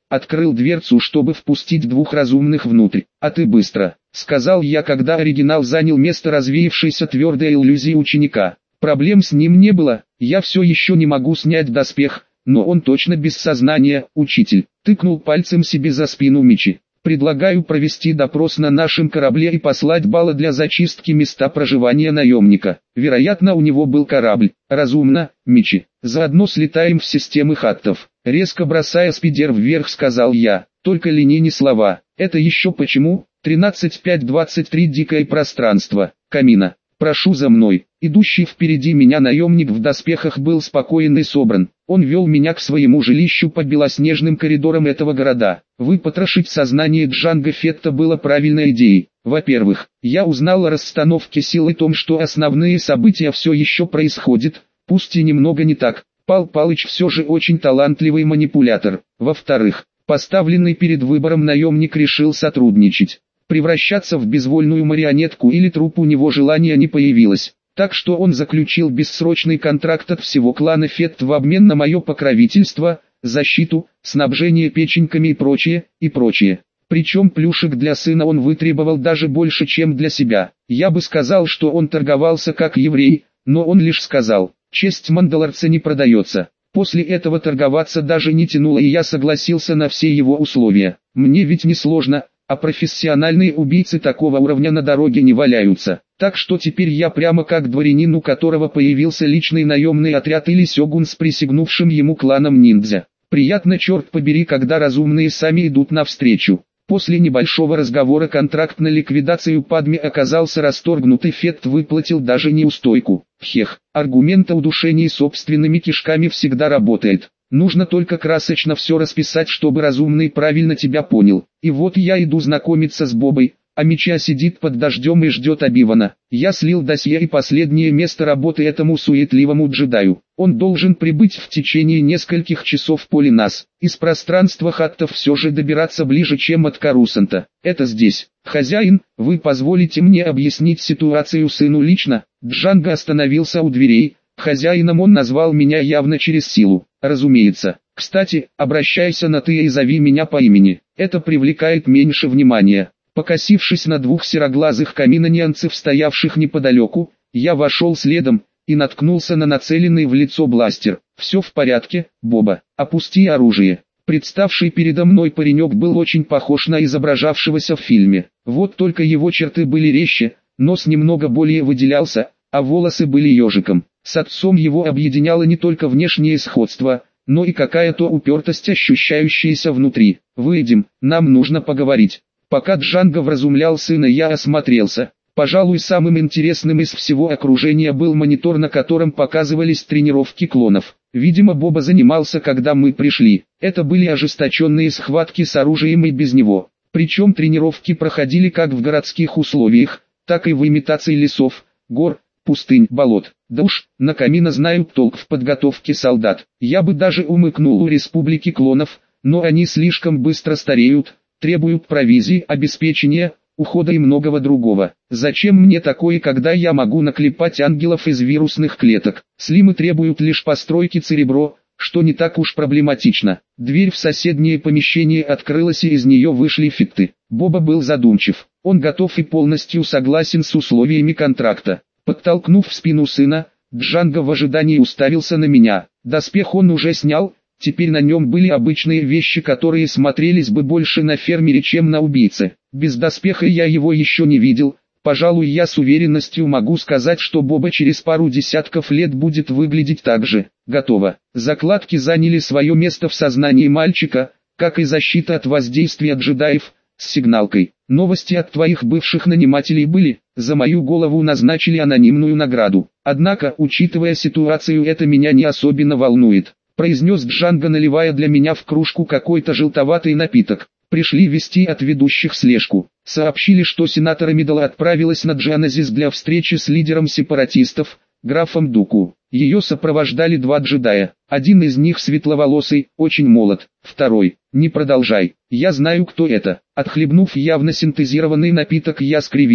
Speaker 1: Открыл дверцу, чтобы впустить двух разумных внутрь. «А ты быстро», — сказал я, когда оригинал занял место развеявшейся твердой иллюзии ученика. Проблем с ним не было, я все еще не могу снять доспех, но он точно без сознания. «Учитель», — тыкнул пальцем себе за спину Мичи. «Предлагаю провести допрос на нашем корабле и послать баллы для зачистки места проживания наемника. Вероятно, у него был корабль». «Разумно, Мичи. Заодно слетаем в системы хаттов». Резко бросая спидер вверх, сказал я. Только линейные слова. «Это еще почему?» тринадцать пять двадцать три Дикое пространство. Камина. «Прошу за мной». Идущий впереди меня наемник в доспехах был спокоен и собран. Он вел меня к своему жилищу по белоснежным коридорам этого города. Выпотрошить сознание Джанго Фетта было правильной идеей. Во-первых, я узнал о расстановке сил и том, что основные события все еще происходят, пусть и немного не так. Пал Палыч все же очень талантливый манипулятор. Во-вторых, поставленный перед выбором наемник решил сотрудничать. Превращаться в безвольную марионетку или труп у него желания не появилось. Так что он заключил бессрочный контракт от всего клана Фетт в обмен на мое покровительство, защиту, снабжение печеньками и прочее, и прочее. Причем плюшек для сына он вытребовал даже больше, чем для себя. Я бы сказал, что он торговался как еврей, но он лишь сказал: «Честь мандалорца не продается». После этого торговаться даже не тянуло, и я согласился на все его условия. Мне ведь не сложно, а профессиональные убийцы такого уровня на дороге не валяются. Так что теперь я прямо как дворянин, у которого появился личный наемный отряд, или сёгун с присягнувшим ему кланом ниндзя. Приятно, черт побери, когда разумные сами идут навстречу. После небольшого разговора контракт на ликвидацию Падме оказался расторгнут, и Фетт выплатил даже неустойку. Хех, аргумент о удушении собственными кишками всегда работает. Нужно только красочно все расписать, чтобы разумный правильно тебя понял. И вот я иду знакомиться с Бобой, а Мича сидит под дождем и ждет Обивана. Я слил досье и последнее место работы этому суетливому джедаю. Он должен прибыть в течение нескольких часов поле нас. Из пространства хаттов все же добираться ближе, чем от Карусанта. Это здесь. «Хозяин, вы позволите мне объяснить ситуацию сыну лично?» Джанго остановился у дверей. Хозяином он назвал меня явно через силу. Разумеется. Кстати, обращайся на «ты» и зови меня по имени. Это привлекает меньше внимания. Покосившись на двух сероглазых каминоньянцев, стоявших неподалеку, я вошел следом и наткнулся на нацеленный в лицо бластер. «Все в порядке, Боба. Опусти оружие». Представший передо мной паренек был очень похож на изображавшегося в фильме. Вот только его черты были резче, нос немного более выделялся, а волосы были ежиком. С отцом его объединяло не только внешнее сходство, но и какая-то упертость, ощущающаяся внутри. «Выйдем, нам нужно поговорить». Пока Джанго вразумлял сына, я осмотрелся. Пожалуй, самым интересным из всего окружения был монитор, на котором показывались тренировки клонов. Видимо, Боба занимался, когда мы пришли. Это были ожесточенные схватки с оружием и без него. Причем тренировки проходили как в городских условиях, так и в имитации лесов, гор, пустынь, болот. Да уж, на Камино знают толк в подготовке солдат. Я бы даже умыкнул у республики клонов, но они слишком быстро стареют, требуют провизии, обеспечения, ухода и многого другого. Зачем мне такое, когда я могу наклепать ангелов из вирусных клеток? Слимы требуют лишь постройки церебро, что не так уж проблематично. Дверь в соседнее помещение открылась, и из нее вышли Фетты. Боба был задумчив. Он готов и полностью согласен с условиями контракта. Подтолкнув в спину сына, Джанго в ожидании уставился на меня. Доспех он уже снял. Теперь на нем были обычные вещи, которые смотрелись бы больше на фермере, чем на убийце. Без доспеха я его еще не видел. Пожалуй, я с уверенностью могу сказать, что Боба через пару десятков лет будет выглядеть так же. Готово. Закладки заняли свое место в сознании мальчика, как и защита от воздействия джедаев, с сигналкой. Новости от твоих бывших нанимателей были, за мою голову назначили анонимную награду. Однако, учитывая ситуацию, это меня не особенно волнует, произнес Джанго, наливая для меня в кружку какой-то желтоватый напиток. Пришли вести от ведущих слежку. Сообщили, что сенатор Амидала отправилась на Джаназис для встречи с лидером сепаратистов, графом Дуку. Ее сопровождали два джедая. Один из них светловолосый, очень молод. Второй, не продолжай. Я знаю, кто это. Отхлебнув явно синтезированный напиток, я скривился.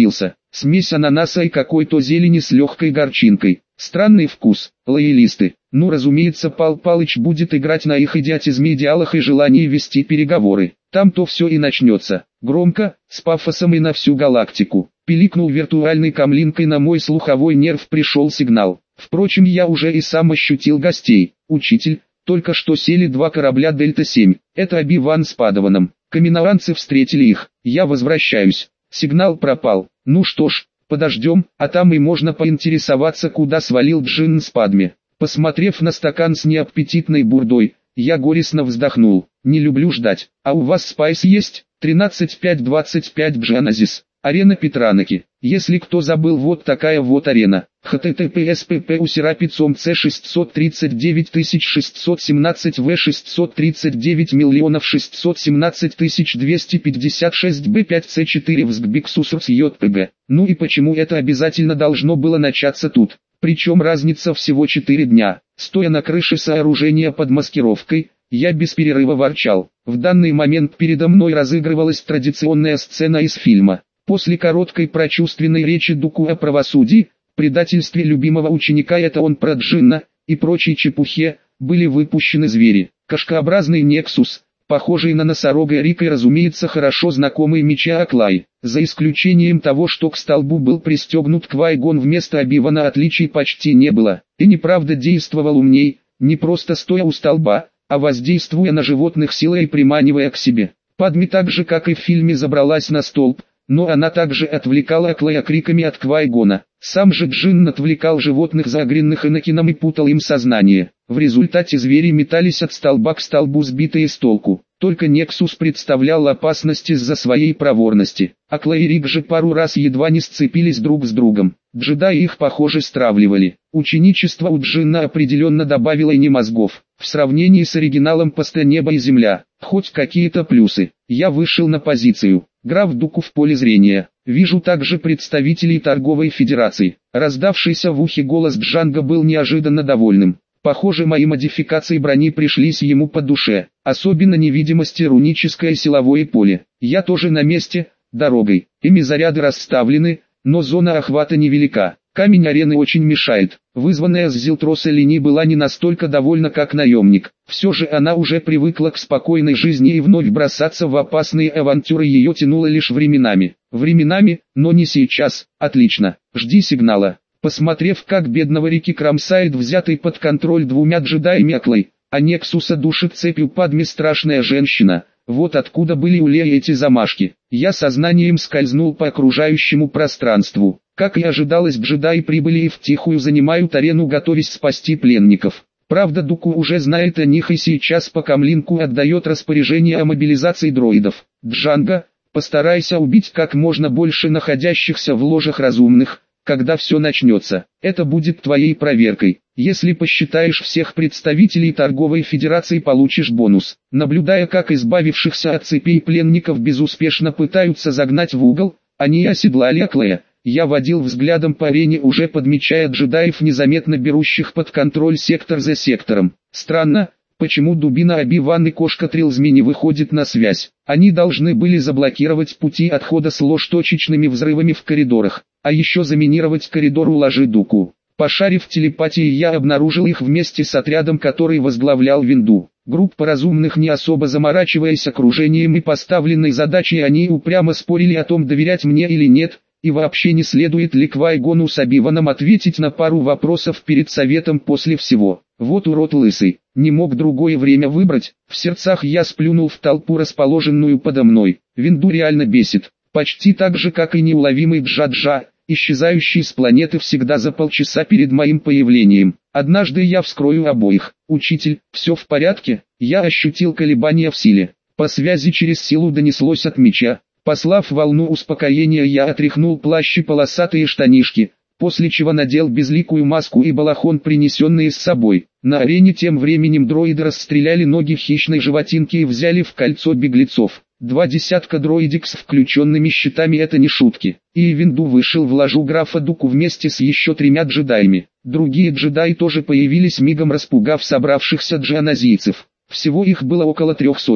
Speaker 1: Смесь ананаса и какой-то зелени с легкой горчинкой. Странный вкус. Лоялисты. Ну, разумеется, Пал Палыч будет играть на их идиотизме, идеалах и желании вести переговоры. Там-то все и начнется. Громко, с пафосом и на всю галактику. Пиликнул виртуальной камлинкой, на мой слуховой нерв пришел сигнал. Впрочем, я уже и сам ощутил гостей. Учитель, только что сели два корабля Дельта семь. Это Оби-Ван с Падаваном. Каминоанцы встретили их. Я возвращаюсь. Сигнал пропал. Ну что ж, подождем, а там и можно поинтересоваться, куда свалил Джин с Падме. Посмотрев на стакан с неаппетитной бурдой, я горестно вздохнул. Не люблю ждать. А у вас спайс есть? тринадцать пять двадцать пять Genesis. Арена Петраноки. Если кто забыл, вот такая вот арена. https pp usera c шестьсот тридцать девять тысяч шестьсот семнадцать в шестьсот тридцать девять миллионов шестьсот семнадцать тысяч двести пятьдесят шесть б пять c четыре взгбиксусурс jpg. Ну и почему это обязательно должно было начаться тут? Причем разница всего четыре дня. Стоя на крыше сооружения под маскировкой, я без перерыва ворчал. В данный момент передо мной разыгрывалась традиционная сцена из фильма. После короткой прочувственной речи Дуку о правосудии, предательстве любимого ученика, это он про Джинна, и прочей чепухе, были выпущены звери. Кошкообразный Нексус, похожий на носорога Рик и, разумеется, хорошо знакомый меча Аклай. За исключением того, что к столбу был пристегнут Квай-Гон вместо Оби-Вана, отличий почти не было. И неправда действовал умней, не просто стоя у столба, а воздействуя на животных силой и приманивая к себе. Падме так же, как и в фильме, забралась на столб, но она также отвлекала Аклая криками от Квай-Гона. Сам же Джин отвлекал животных Загринных Энакином и путал им сознание. В результате звери метались от столба к столбу, сбитые с толку. Только Нексус представлял опасность из-за своей проворности. Аклай и Рик же пару раз едва не сцепились друг с другом. Джедаи их, похоже, стравливали. Ученичество у Джинна определенно добавило и не мозгов. В сравнении с оригиналом просто небо и земля. Хоть какие-то плюсы. Я вышел на позицию. Граф Дуку в поле зрения. Вижу также представителей торговой федерации. Раздавшийся в ухе голос Джанга был неожиданно довольным. Похоже, мои модификации брони пришлись ему по душе. Особенно невидимость и руническое силовое поле. Я тоже на месте, дорогой. Ими заряды расставлены, но зона охвата невелика. Камень арены очень мешает. Вызванная с Зилтроса Лини была не настолько довольна, как наемник. Все же она уже привыкла к спокойной жизни, и вновь бросаться в опасные авантюры ее тянуло лишь временами. Временами, но не сейчас. Отлично. Жди сигнала. Посмотрев, как бедного Рики кромсает взятый под контроль двумя джедаями Аклай, а Нексуса душит цепью Падме страшная женщина, вот откуда были у Леи эти замашки. Я сознанием скользнул по окружающему пространству. Как и ожидалось, джедаи прибыли и втихую занимают арену, готовясь спасти пленников. Правда, Дуку уже знает о них и сейчас по камлинку отдает распоряжение о мобилизации дроидов. Джанга, постарайся убить как можно больше находящихся в ложах разумных, когда все начнется. Это будет твоей проверкой. Если посчитаешь всех представителей торговой федерации, получишь бонус. Наблюдая, как избавившихся от цепей пленников безуспешно пытаются загнать в угол, они оседлали Аклая. Я водил взглядом по арене, уже подмечая джедаев, незаметно берущих под контроль сектор за сектором. Странно, почему дубина Оби-Ван и кошка Трилзми не выходят на связь. Они должны были заблокировать пути отхода с лож точечными взрывами в коридорах, а еще заминировать коридор у ложи Дуку. Пошарив в телепатии, я обнаружил их вместе с отрядом, который возглавлял Винду. Группа разумных, не особо заморачиваясь окружением и поставленной задачей, они упрямо спорили о том, доверять мне или нет, и вообще не следует ли Квай-Гону с Оби-Ваном ответить на пару вопросов перед советом после всего. Вот урод лысый, не мог другое время выбрать. В сердцах я сплюнул в толпу, расположенную подо мной. Винду реально бесит. Почти так же, как и неуловимый Джаджа, исчезающий с планеты всегда за полчаса перед моим появлением. Однажды я вскрою обоих. Учитель, все в порядке? Я ощутил колебания в силе. По связи через силу донеслось от меча. Послав волну успокоения, я отряхнул плащ и полосатые штанишки, после чего надел безликую маску и балахон, принесенные с собой. На арене тем временем дроиды расстреляли ноги хищной животинки и взяли в кольцо беглецов. Два десятка дроидик с включенными щитами — это не шутки. И Винду вышел в ложу графа Дуку вместе с еще тремя джедаями. Другие джедаи тоже появились, мигом распугав собравшихся джаназийцев. Всего их было около трех сотен.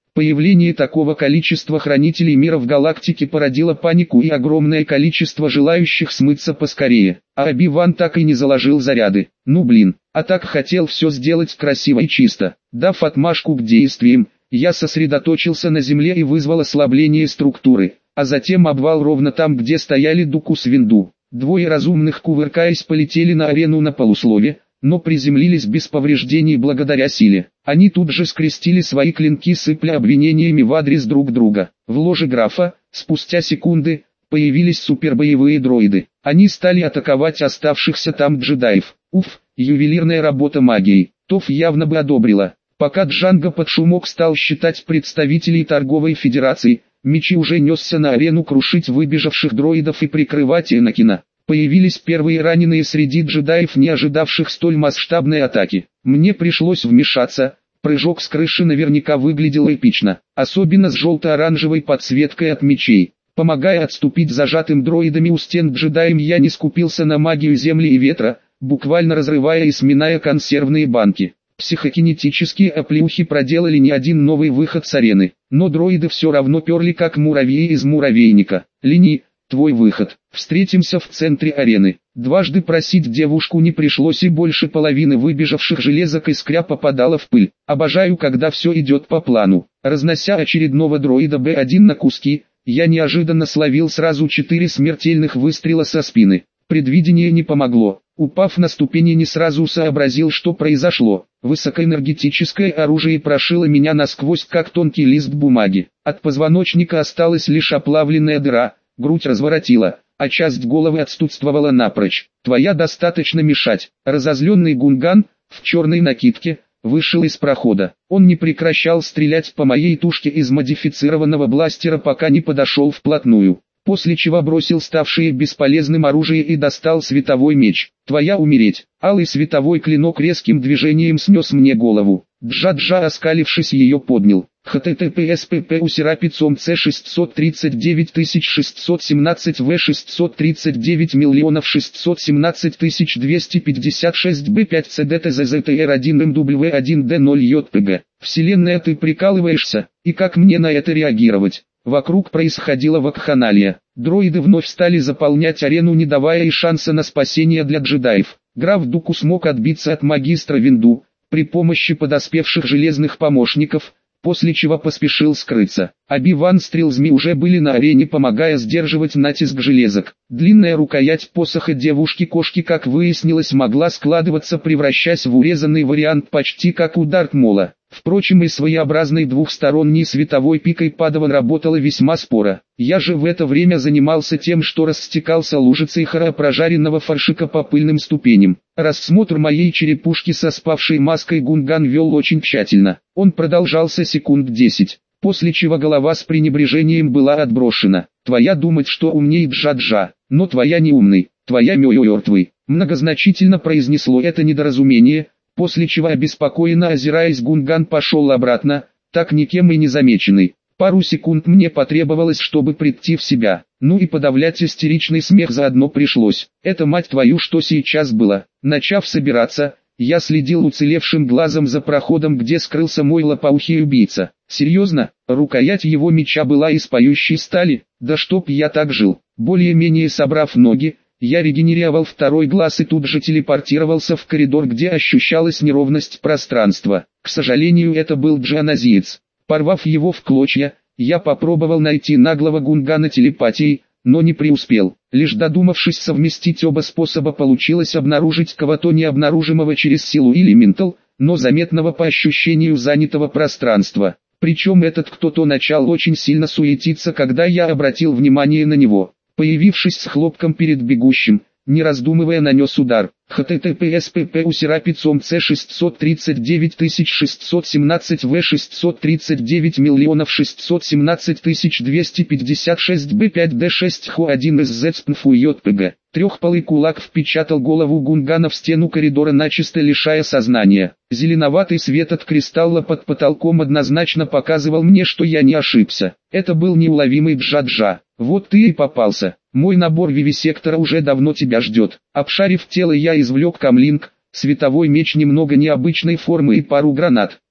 Speaker 1: Появление такого количества хранителей мира в галактике породило панику и огромное количество желающих смыться поскорее. А Оби-Ван так и не заложил заряды. Ну блин, а так хотел все сделать красиво и чисто. Дав отмашку к действиям, я сосредоточился на земле и вызвал ослабление структуры, а затем обвал ровно там, где стояли Дуку с Винду. Двое разумных, кувыркаясь, полетели на арену на полуслове, но приземлились без повреждений благодаря силе. Они тут же скрестили свои клинки, сыпля обвинениями в адрес друг друга. В ложе графа, спустя секунды, появились супербоевые дроиды. Они стали атаковать оставшихся там джедаев. Уф, ювелирная работа магией. Тоф явно бы одобрила. Пока Джанго под шумок стал считать представителей торговой федерации, Мечи уже несся на арену крушить выбежавших дроидов и прикрывать Энакина. Появились первые раненые среди джедаев, не ожидавших столь масштабной атаки. Мне пришлось вмешаться. Прыжок с крыши наверняка выглядел эпично, особенно с желто-оранжевой подсветкой от мечей. Помогая отступить зажатым дроидами у стен джедаям, я не скупился на магию земли и ветра, буквально разрывая и сминая консервные банки. Психокинетические оплеухи проделали не один новый выход с арены, но дроиды все равно перли как муравьи из муравейника. Лини, твой выход. Встретимся в центре арены. Дважды просить девушку не пришлось, и больше половины выбежавших железок искря попадало в пыль. Обожаю, когда все идет по плану. Разнося очередного дроида бэ один на куски, я неожиданно словил сразу четыре смертельных выстрела со спины. Предвидение не помогло. Упав на ступени, не сразу сообразил, что произошло. Высокоэнергетическое оружие прошило меня насквозь, как тонкий лист бумаги. От позвоночника осталась лишь оплавленная дыра, грудь разворотила, а часть головы отсутствовала напрочь. Твоя достаточно мешать. Разозленный Гунган, в черной накидке, вышел из прохода. Он не прекращал стрелять по моей тушке из модифицированного бластера, пока не подошел вплотную. После чего бросил ставшее бесполезным оружие и достал световой меч. Твоя умереть. Алый световой клинок резким движением снес мне голову. Джа-Джа, оскалившись, ее поднял. эйч ти ти пи эс пи пи у Серапицом С шестьсот тридцать девять тысяч шестьсот семнадцать В шестьсот тридцать девять миллионов шестьсот семнадцать тысяч двести пятьдесят шесть Б пять С Д Т З З Т Р один М В один Д ноль J П Г. Вселенная, ты прикалываешься? И как мне на это реагировать? Вокруг происходила вакханалия. Дроиды вновь стали заполнять арену, не давая и шанса на спасение для джедаев. Граф Дуку смог отбиться от магистра Винду при помощи подоспевших железных помощников, после чего поспешил скрыться. Оби-Ван Стрелзми уже были на арене, помогая сдерживать натиск железок. Длинная рукоять посоха девушки-кошки, как выяснилось, могла складываться, превращаясь в урезанный вариант почти как у Дарт Мола. Впрочем, и своеобразной двухсторонней световой пикой Падаван работала весьма споро. Я же в это время занимался тем, что растекался лужицей хора прожаренного фаршика по пыльным ступеням. Рассмотр моей черепушки со спавшей маской Гунган вел очень тщательно. Он продолжался секунд десять, после чего голова с пренебрежением была отброшена. Твоя думать, что умней Джа-Джа, но твоя не умный, твоя мертвый. Многозначительно произнесло это недоразумение, после чего, обеспокоенно озираясь, Гунган пошел обратно, так никем и не замеченный. Пару секунд мне потребовалось, чтобы прийти в себя. Ну и подавлять истеричный смех заодно пришлось. Это, мать твою, что сейчас было. Начав собираться, я следил уцелевшим глазом за проходом, где скрылся мой лопоухий убийца. Серьезно, рукоять его меча была из поющей стали? Да чтоб я так жил. Более-менее собрав ноги, я регенерировал второй глаз и тут же телепортировался в коридор, где ощущалась неровность пространства. К сожалению, это был джаназиец. Порвав его в клочья, я попробовал найти наглого Гунгана телепатией, но не преуспел. Лишь додумавшись совместить оба способа, получилось обнаружить кого-то необнаружимого через силу или ментал, но заметного по ощущению занятого пространства. Причем этот кто-то начал очень сильно суетиться, когда я обратил внимание на него. Появившись с хлопком перед бегущим, не раздумывая, нанес удар. эйч ти ти пи эс пи пи у Серапицом С шестьсот тридцать девять тысяч шестьсот семнадцать В шестьсот тридцать девять миллионов шестьсот семнадцать тысяч двести пятьдесят шесть Б пять Д шесть Х один С З Ц П Н Ф У J П Г. Трехпалый кулак впечатал голову Гунгана в стену коридора, начисто лишая сознания. Зеленоватый свет от кристалла под потолком однозначно показывал мне, что я не ошибся. Это был неуловимый Джа-Джа. Вот ты и попался. Мой набор вивисектора уже давно тебя ждет. Обшарив тело, я извлек камлинг, световой меч немного необычной формы и пару гранат.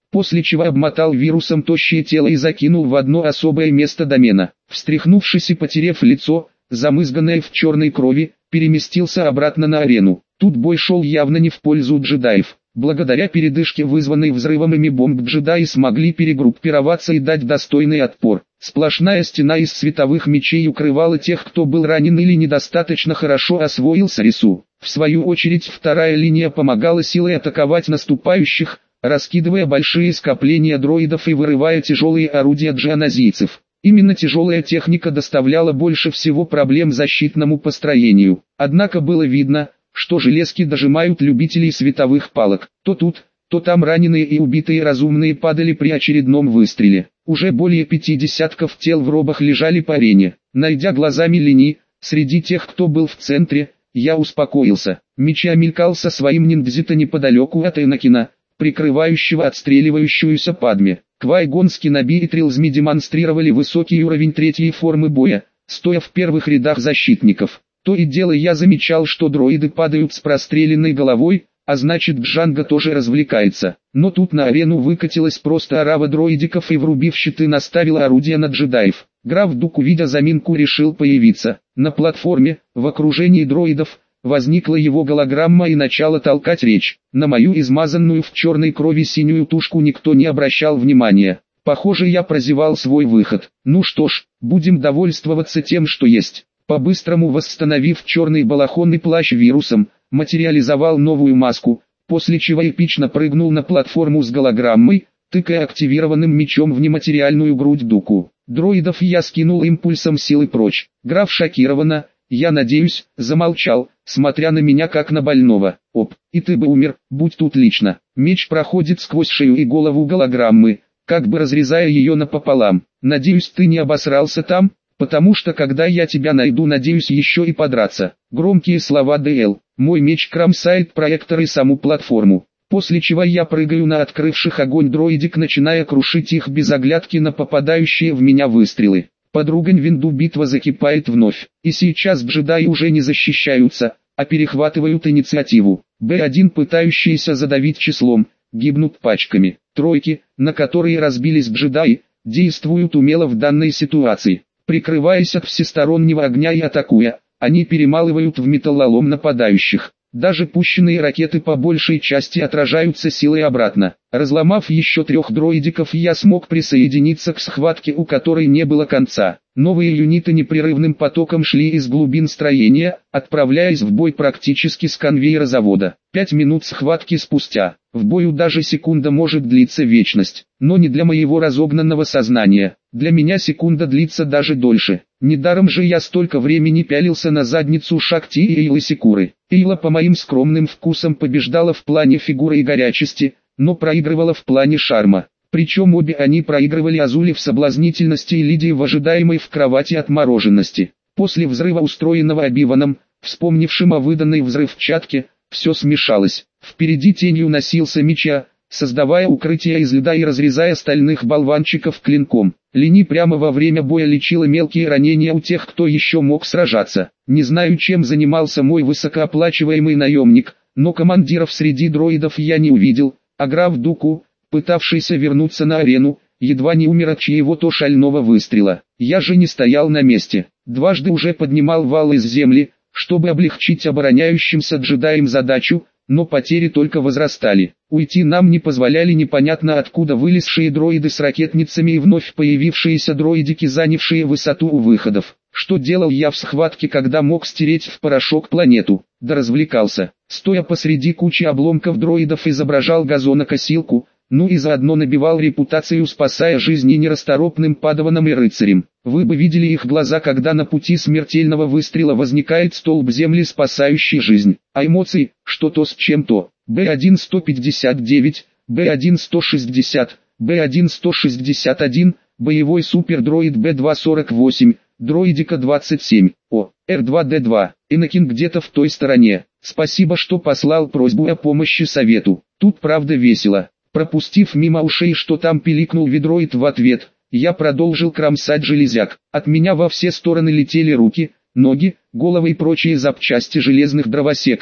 Speaker 1: после чего обмотал вирусом тощее тело и закинул в одно особое место домена. Встряхнувшись и потерев лицо, замызганное в черной крови, переместился обратно на арену. Тут бой шел явно не в пользу джедаев. Благодаря передышке, вызванной взрывом ими бомб, джедаи смогли перегруппироваться и дать достойный отпор. Сплошная стена из световых мечей укрывала тех, кто был ранен или недостаточно хорошо освоился рису. В свою очередь вторая линия помогала силой атаковать наступающих, раскидывая большие скопления дроидов и вырывая тяжелые орудия джианазийцев. Именно тяжелая техника доставляла больше всего проблем защитному построению. Однако было видно, что железки дожимают любителей световых палок. То тут, то там раненые и убитые разумные падали при очередном выстреле. Уже более пяти десятков тел в робах лежали по арене. Найдя глазами Лени, среди тех, кто был в центре, я успокоился. Меча мелькал со своим ниндзя неподалеку от Энакина, прикрывающего отстреливающуюся Падме. Квай-Гон с Кеноби и Трилзми демонстрировали высокий уровень третьей формы боя, стоя в первых рядах защитников. То и дело я замечал, что дроиды падают с простреленной головой, а значит Джанго тоже развлекается. Но тут на арену выкатилась просто орава дроидиков и, врубив щиты, наставила орудия на джедаев. Граф Дук, увидя заминку, решил появиться. На платформе, в окружении дроидов, возникла его голограмма и начала толкать речь. На мою измазанную в черной крови синюю тушку никто не обращал внимания. Похоже, я прозевал свой выход. Ну что ж, будем довольствоваться тем, что есть. По-быстрому восстановив черный балахон и плащ вирусом, материализовал новую маску, после чего эпично прыгнул на платформу с голограммой, тыкая активированным мечом в нематериальную грудь Дуку. Дроидов я скинул импульсом силы прочь. Граф шокированно, я надеюсь, замолчал, смотря на меня как на больного. Оп, и ты бы умер, будь тут лично. Меч проходит сквозь шею и голову голограммы, как бы разрезая ее напополам. Надеюсь, ты не обосрался там? Потому что когда я тебя найду, надеюсь еще и подраться. Громкие слова ДЛ. Мой меч кромсает проектор и саму платформу. После чего я прыгаю на открывших огонь дроидик, начиная крушить их без оглядки на попадающие в меня выстрелы. Под ругань винду битва закипает вновь. И сейчас джедаи уже не защищаются, а перехватывают инициативу. Бэ один, пытающиеся задавить числом, гибнут пачками. Тройки, на которые разбились джедаи, действуют умело в данной ситуации. Прикрываясь от всестороннего огня и атакуя, они перемалывают в металлолом нападающих. Даже пущенные ракеты по большей части отражаются силой обратно. Разломав еще трех дроидиков, я смог присоединиться к схватке, у которой не было конца. Новые юниты непрерывным потоком шли из глубин строения, отправляясь в бой практически с конвейера завода. Пять минут схватки спустя. В бою даже секунда может длиться вечность. Но не для моего разогнанного сознания. Для меня секунда длится даже дольше. Недаром же я столько времени пялился на задницу Шакти и Эйлы Секуры. Эйла по моим скромным вкусам побеждала в плане фигуры и горячести, но проигрывала в плане шарма. Причем обе они проигрывали Азуле в соблазнительности и Лидии в ожидаемой в кровати отмороженности. После взрыва, устроенного Оби-Ваном, вспомнившим о выданной взрывчатке, все смешалось. Впереди тенью носился Меча, создавая укрытие из льда и разрезая стальных болванчиков клинком. Лени прямо во время боя лечила мелкие ранения у тех, кто еще мог сражаться. Не знаю, чем занимался мой высокооплачиваемый наемник, но командиров среди дроидов я не увидел, а граф Дуку, пытавшийся вернуться на арену, едва не умер от чьего-то шального выстрела. Я же не стоял на месте. Дважды уже поднимал вал из земли, чтобы облегчить обороняющимся джедаям задачу, но потери только возрастали. Уйти нам не позволяли непонятно откуда вылезшие дроиды с ракетницами и вновь появившиеся дроидики, занявшие высоту у выходов. Что делал я в схватке, когда мог стереть в порошок планету? Да развлекался. Стоя посреди кучи обломков дроидов, изображал газонокосилку, ну и заодно набивал репутацию, спасая жизни нерасторопным падаванам и рыцарям. Вы бы видели их глаза, когда на пути смертельного выстрела возникает столб земли, спасающий жизнь. А эмоции, что-то с чем-то. Бэ один сто пятьдесят девять, Бэ один сто шестьдесят, Бэ один сто шестьдесят один, боевой супердроид Бэ два сорок восемь, дроидика двадцать семь, О, Эр два Дэ два, Энакин где-то в той стороне. Спасибо, что послал просьбу о помощи совету. Тут правда весело. Пропустив мимо ушей, что там пиликнул ведроид в ответ, я продолжил кромсать железяк. От меня во все стороны летели руки, ноги, головы и прочие запчасти железных дровосеков.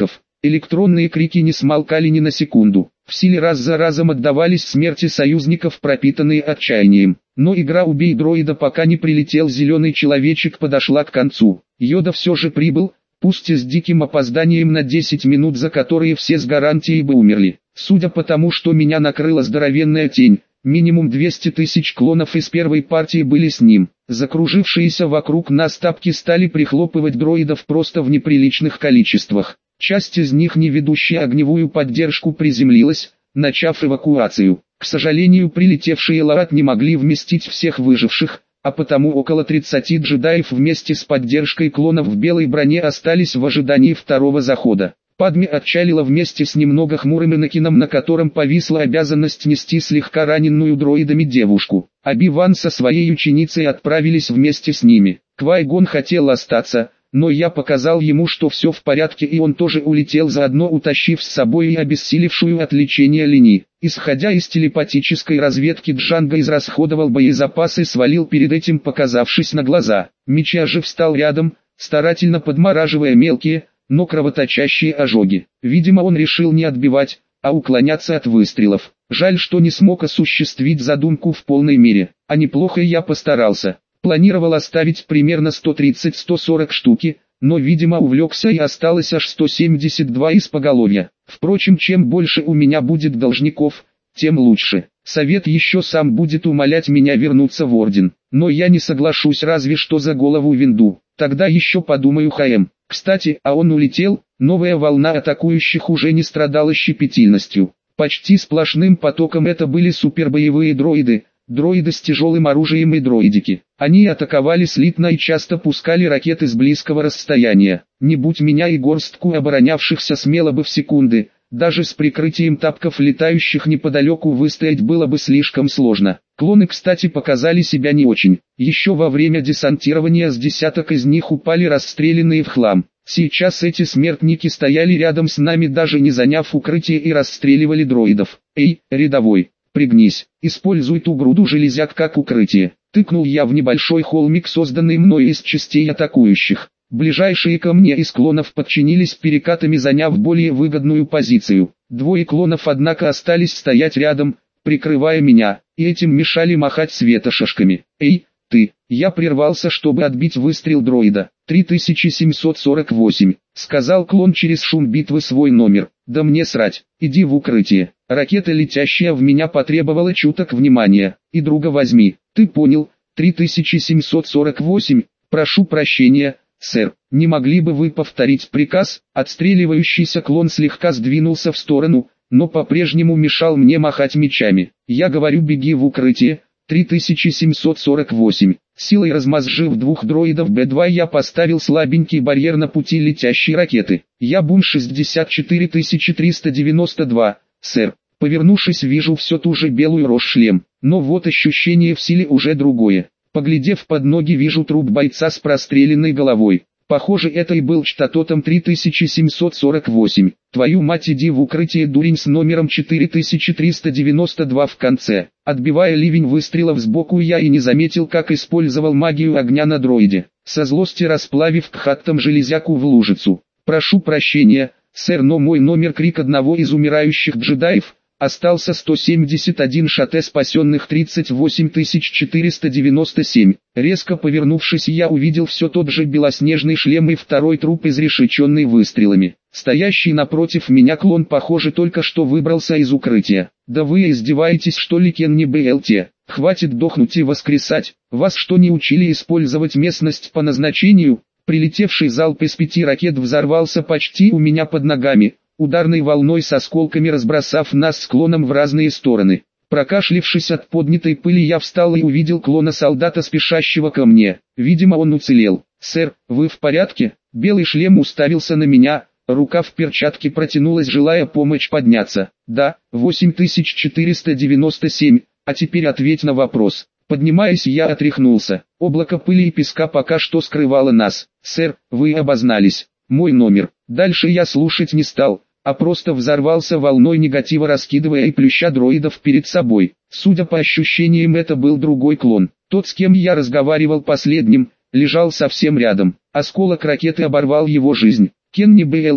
Speaker 1: Электронные крики не смолкали ни на секунду. В силе раз за разом отдавались смерти союзников, пропитанные отчаянием. Но игра «Убей дроида», пока не прилетел зеленый человечек, подошла к концу. Йода все же прибыл, пусть и с диким опозданием на десять минут, за которые все с гарантией бы умерли. Судя по тому, что меня накрыла здоровенная тень, минимум двести тысяч клонов из первой партии были с ним. Закружившиеся вокруг нас тапки стали прихлопывать дроидов просто в неприличных количествах. Часть из них, не ведущая огневую поддержку, приземлилась, начав эвакуацию. К сожалению, прилетевшие ларат не могли вместить всех выживших, а потому около тридцати джедаев вместе с поддержкой клонов в белой броне остались в ожидании второго захода. Падме отчалила вместе с немного хмурым Энакином, на котором повисла обязанность нести слегка раненую дроидами девушку. Оби-Ван со своей ученицей отправились вместе с ними. Квай-Гон хотел остаться, но я показал ему, что все в порядке, и он тоже улетел, заодно утащив с собой и обессилевшую от лечения Лени. Исходя из телепатической разведки, Джанго израсходовал боезапас и свалил, перед этим показавшись на глаза. Мичиа же встал рядом, старательно подмораживая мелкие, но кровоточащие ожоги. Видимо, он решил не отбивать, а уклоняться от выстрелов. Жаль, что не смог осуществить задумку в полной мере. А неплохо я постарался. Планировал оставить примерно сто тридцать — сто сорок штуки, но видимо увлекся, и осталось аж сто семьдесят два из поголовья. Впрочем, чем больше у меня будет должников, тем лучше. Совет еще сам будет умолять меня вернуться в Орден, но я не соглашусь разве что за голову Винду. Тогда еще подумаю ХМ. Кстати, а он улетел, новая волна атакующих уже не страдала щепетильностью. Почти сплошным потоком это были супербоевые дроиды, дроиды с тяжелым оружием и дроидики. Они атаковали слитно и часто пускали ракеты с близкого расстояния. Не будь меня и горстку оборонявшихся, смело бы в секунды, даже с прикрытием тапков, летающих неподалеку, выстоять было бы слишком сложно. Клоны, кстати, показали себя не очень. Еще во время десантирования с десяток из них упали расстрелянные в хлам. Сейчас эти смертники стояли рядом с нами, даже не заняв укрытие, и расстреливали дроидов. «Эй, рядовой, пригнись, используй ту груду железяк как укрытие», — тыкнул я в небольшой холмик, созданный мной из частей атакующих. Ближайшие ко мне из клонов подчинились перекатами, заняв более выгодную позицию. Двое клонов, однако, остались стоять рядом, прикрывая меня, и этим мешали махать светошашками. «Эй, ты!» Я прервался, чтобы отбить выстрел дроида. три тысячи семьсот сорок восемь, сказал клон через шум битвы свой номер. «Да мне срать, иди в укрытие». Ракета, летящая в меня, потребовала чуток внимания. «И друга возьми». «Ты понял, три тысячи семьсот сорок восемь, прошу прощения, сэр, не могли бы вы повторить приказ?» Отстреливающийся клон слегка сдвинулся в сторону, но по-прежнему мешал мне махать мечами. «Я говорю, беги в укрытие». три тысячи семьсот сорок восемь. Силой размозжив двух дроидов Бэ два, я поставил слабенький барьер на пути летящей ракеты. «Я Бун шестьдесят четыре тысячи триста девяносто два, сэр». Повернувшись, вижу все ту же белую рожь-шлем, но вот ощущение в силе уже другое. Поглядев под ноги, вижу труп бойца с простреленной головой. Похоже, это и был Чтатотом три тысячи семьсот сорок восемь. «Твою мать, иди в укрытие, дурень», с номером четыре тысячи триста девяносто два в конце. Отбивая ливень выстрелов сбоку, я и не заметил, как использовал магию огня на дроиде, со злости расплавив кхаттом железяку в лужицу. «Прошу прощения, сэр, но мой номер — крик одного из умирающих джедаев». Остался сто семьдесят один шате, спасенных тридцать восемь тысяч четыреста девяносто семь. Резко повернувшись, я увидел все тот же белоснежный шлем и второй труп, изрешеченный выстрелами. Стоящий напротив меня клон, похоже, только что выбрался из укрытия. «Да вы издеваетесь, что ли, Кен, не БЛТ? Хватит дохнуть и воскресать. Вас что, не учили использовать местность по назначению?» Прилетевший залп из пяти ракет взорвался почти у меня под ногами, ударной волной с осколками разбросав нас с клоном в разные стороны. Прокашлившись от поднятой пыли, я встал и увидел клона-солдата, спешащего ко мне. Видимо, он уцелел. «Сэр, вы в порядке?» Белый шлем уставился на меня, рука в перчатке протянулась, желая помочь подняться. «Да, восемь тысяч четыреста девяносто семь, а теперь ответь на вопрос». Поднимаясь, я отряхнулся. Облако пыли и песка пока что скрывало нас. «Сэр, вы обознались. Мой номер». Дальше я слушать не стал, а просто взорвался волной негатива, раскидывая и плюща дроидов перед собой. Судя по ощущениям, это был другой клон. Тот, с кем я разговаривал последним, лежал совсем рядом. Осколок ракеты оборвал его жизнь. «Кен, не БЛТ.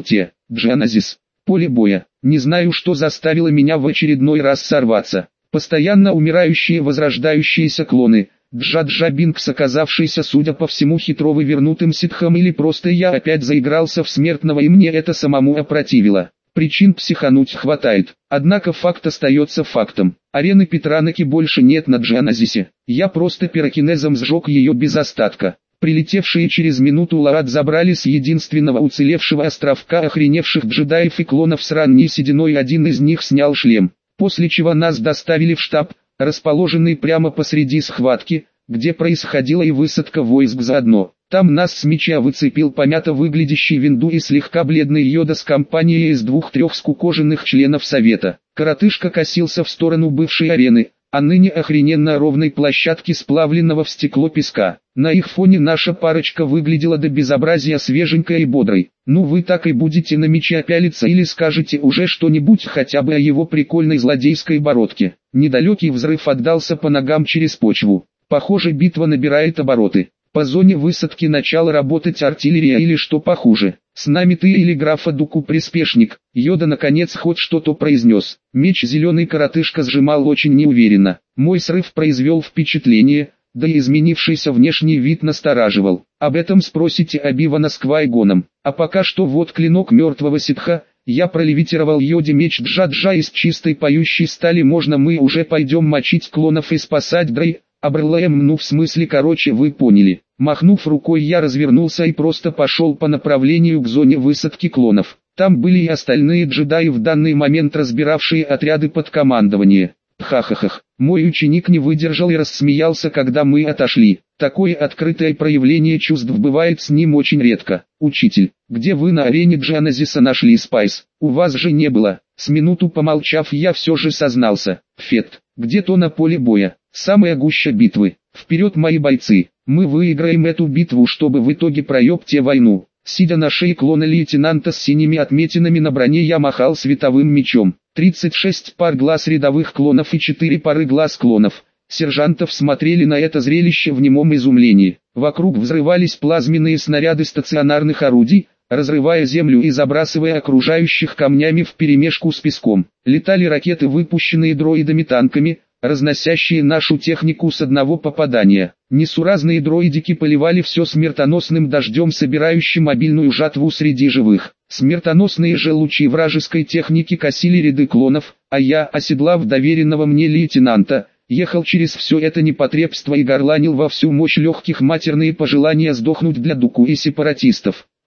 Speaker 1: Genesis. Поле боя. Не знаю, что заставило меня в очередной раз сорваться. Постоянно умирающие возрождающиеся клоны. Джа-Джа Бинкс, оказавшийся, судя по всему, хитро вывернутым ситхом, или просто я опять заигрался в смертного и мне это самому опротивило. Причин психануть хватает, однако факт остается фактом. Арены Петраноки больше нет на Джаназисе. Я просто пирокинезом сжег ее без остатка. Прилетевшие через минуту Лаат забрали с единственного уцелевшего островка охреневших джедаев и клонов с ранней сединой, один из них снял шлем. После чего нас доставили в штаб, расположенный прямо посреди схватки, где происходила и высадка войск заодно. Там нас с меча выцепил помято выглядящий Винду и слегка бледный Йода с компанией из двух-трех скукоженных членов Совета. Коротышка косился в сторону бывшей арены, а ныне охрененно ровной площадки сплавленного в стекло песка. На их фоне наша парочка выглядела до безобразия свеженькой и бодрой. Ну вы так и будете на меча пялиться или скажете уже что-нибудь хотя бы о его прикольной злодейской бородке? Недалекий взрыв отдался по ногам через почву. Похоже, битва набирает обороты. По зоне высадки начала работать артиллерия или что похуже. С нами ты или графа Дуку приспешник. Йода наконец хоть что-то произнес. Меч зеленый коротышка сжимал очень неуверенно. Мой срыв произвел впечатление, да и изменившийся внешний вид настораживал. Об этом спросите Оби-Вана с Квай-Гоном. А пока что вот клинок мертвого ситха. Я пролевитировал Йоде меч Джа-Джа из чистой поющей стали. Можно мы уже пойдем мочить клонов и спасать Дрей? Абрлэм, ну в смысле, короче, вы поняли. Махнув рукой, я развернулся и просто пошел по направлению к зоне высадки клонов. Там были и остальные джедаи, в данный момент разбиравшие отряды под командование. Ха-ха-ха. Мой ученик не выдержал и рассмеялся, когда мы отошли. Такое открытое проявление чувств бывает с ним очень редко. Учитель, где вы на арене Джаназиса нашли Спайс? У вас же не было. С минуту помолчав, я все же сознался. Фет, где-то на поле боя. Самая гуща битвы. Вперед, мои бойцы. Мы выиграем эту битву, чтобы в итоге проебте войну. Сидя на шее клона лейтенанта с синими отметинами на броне, я махал световым мечом. тридцать шесть пар глаз рядовых клонов и четыре пары глаз клонов. Сержантов смотрели на это зрелище в немом изумлении. Вокруг взрывались плазменные снаряды стационарных орудий, разрывая землю и забрасывая окружающих камнями вперемешку с песком. Летали ракеты, выпущенные дроидами-танками, разносящие нашу технику с одного попадания. Несуразные дроидики поливали все смертоносным дождем, собирающим мобильную жатву среди живых. Смертоносные же лучи вражеской техники косили ряды клонов, а я, оседлав доверенного мне лейтенанта, ехал через все это непотребство и горланил во всю мощь легких матерные пожелания сдохнуть для Дуку и сепаратистов.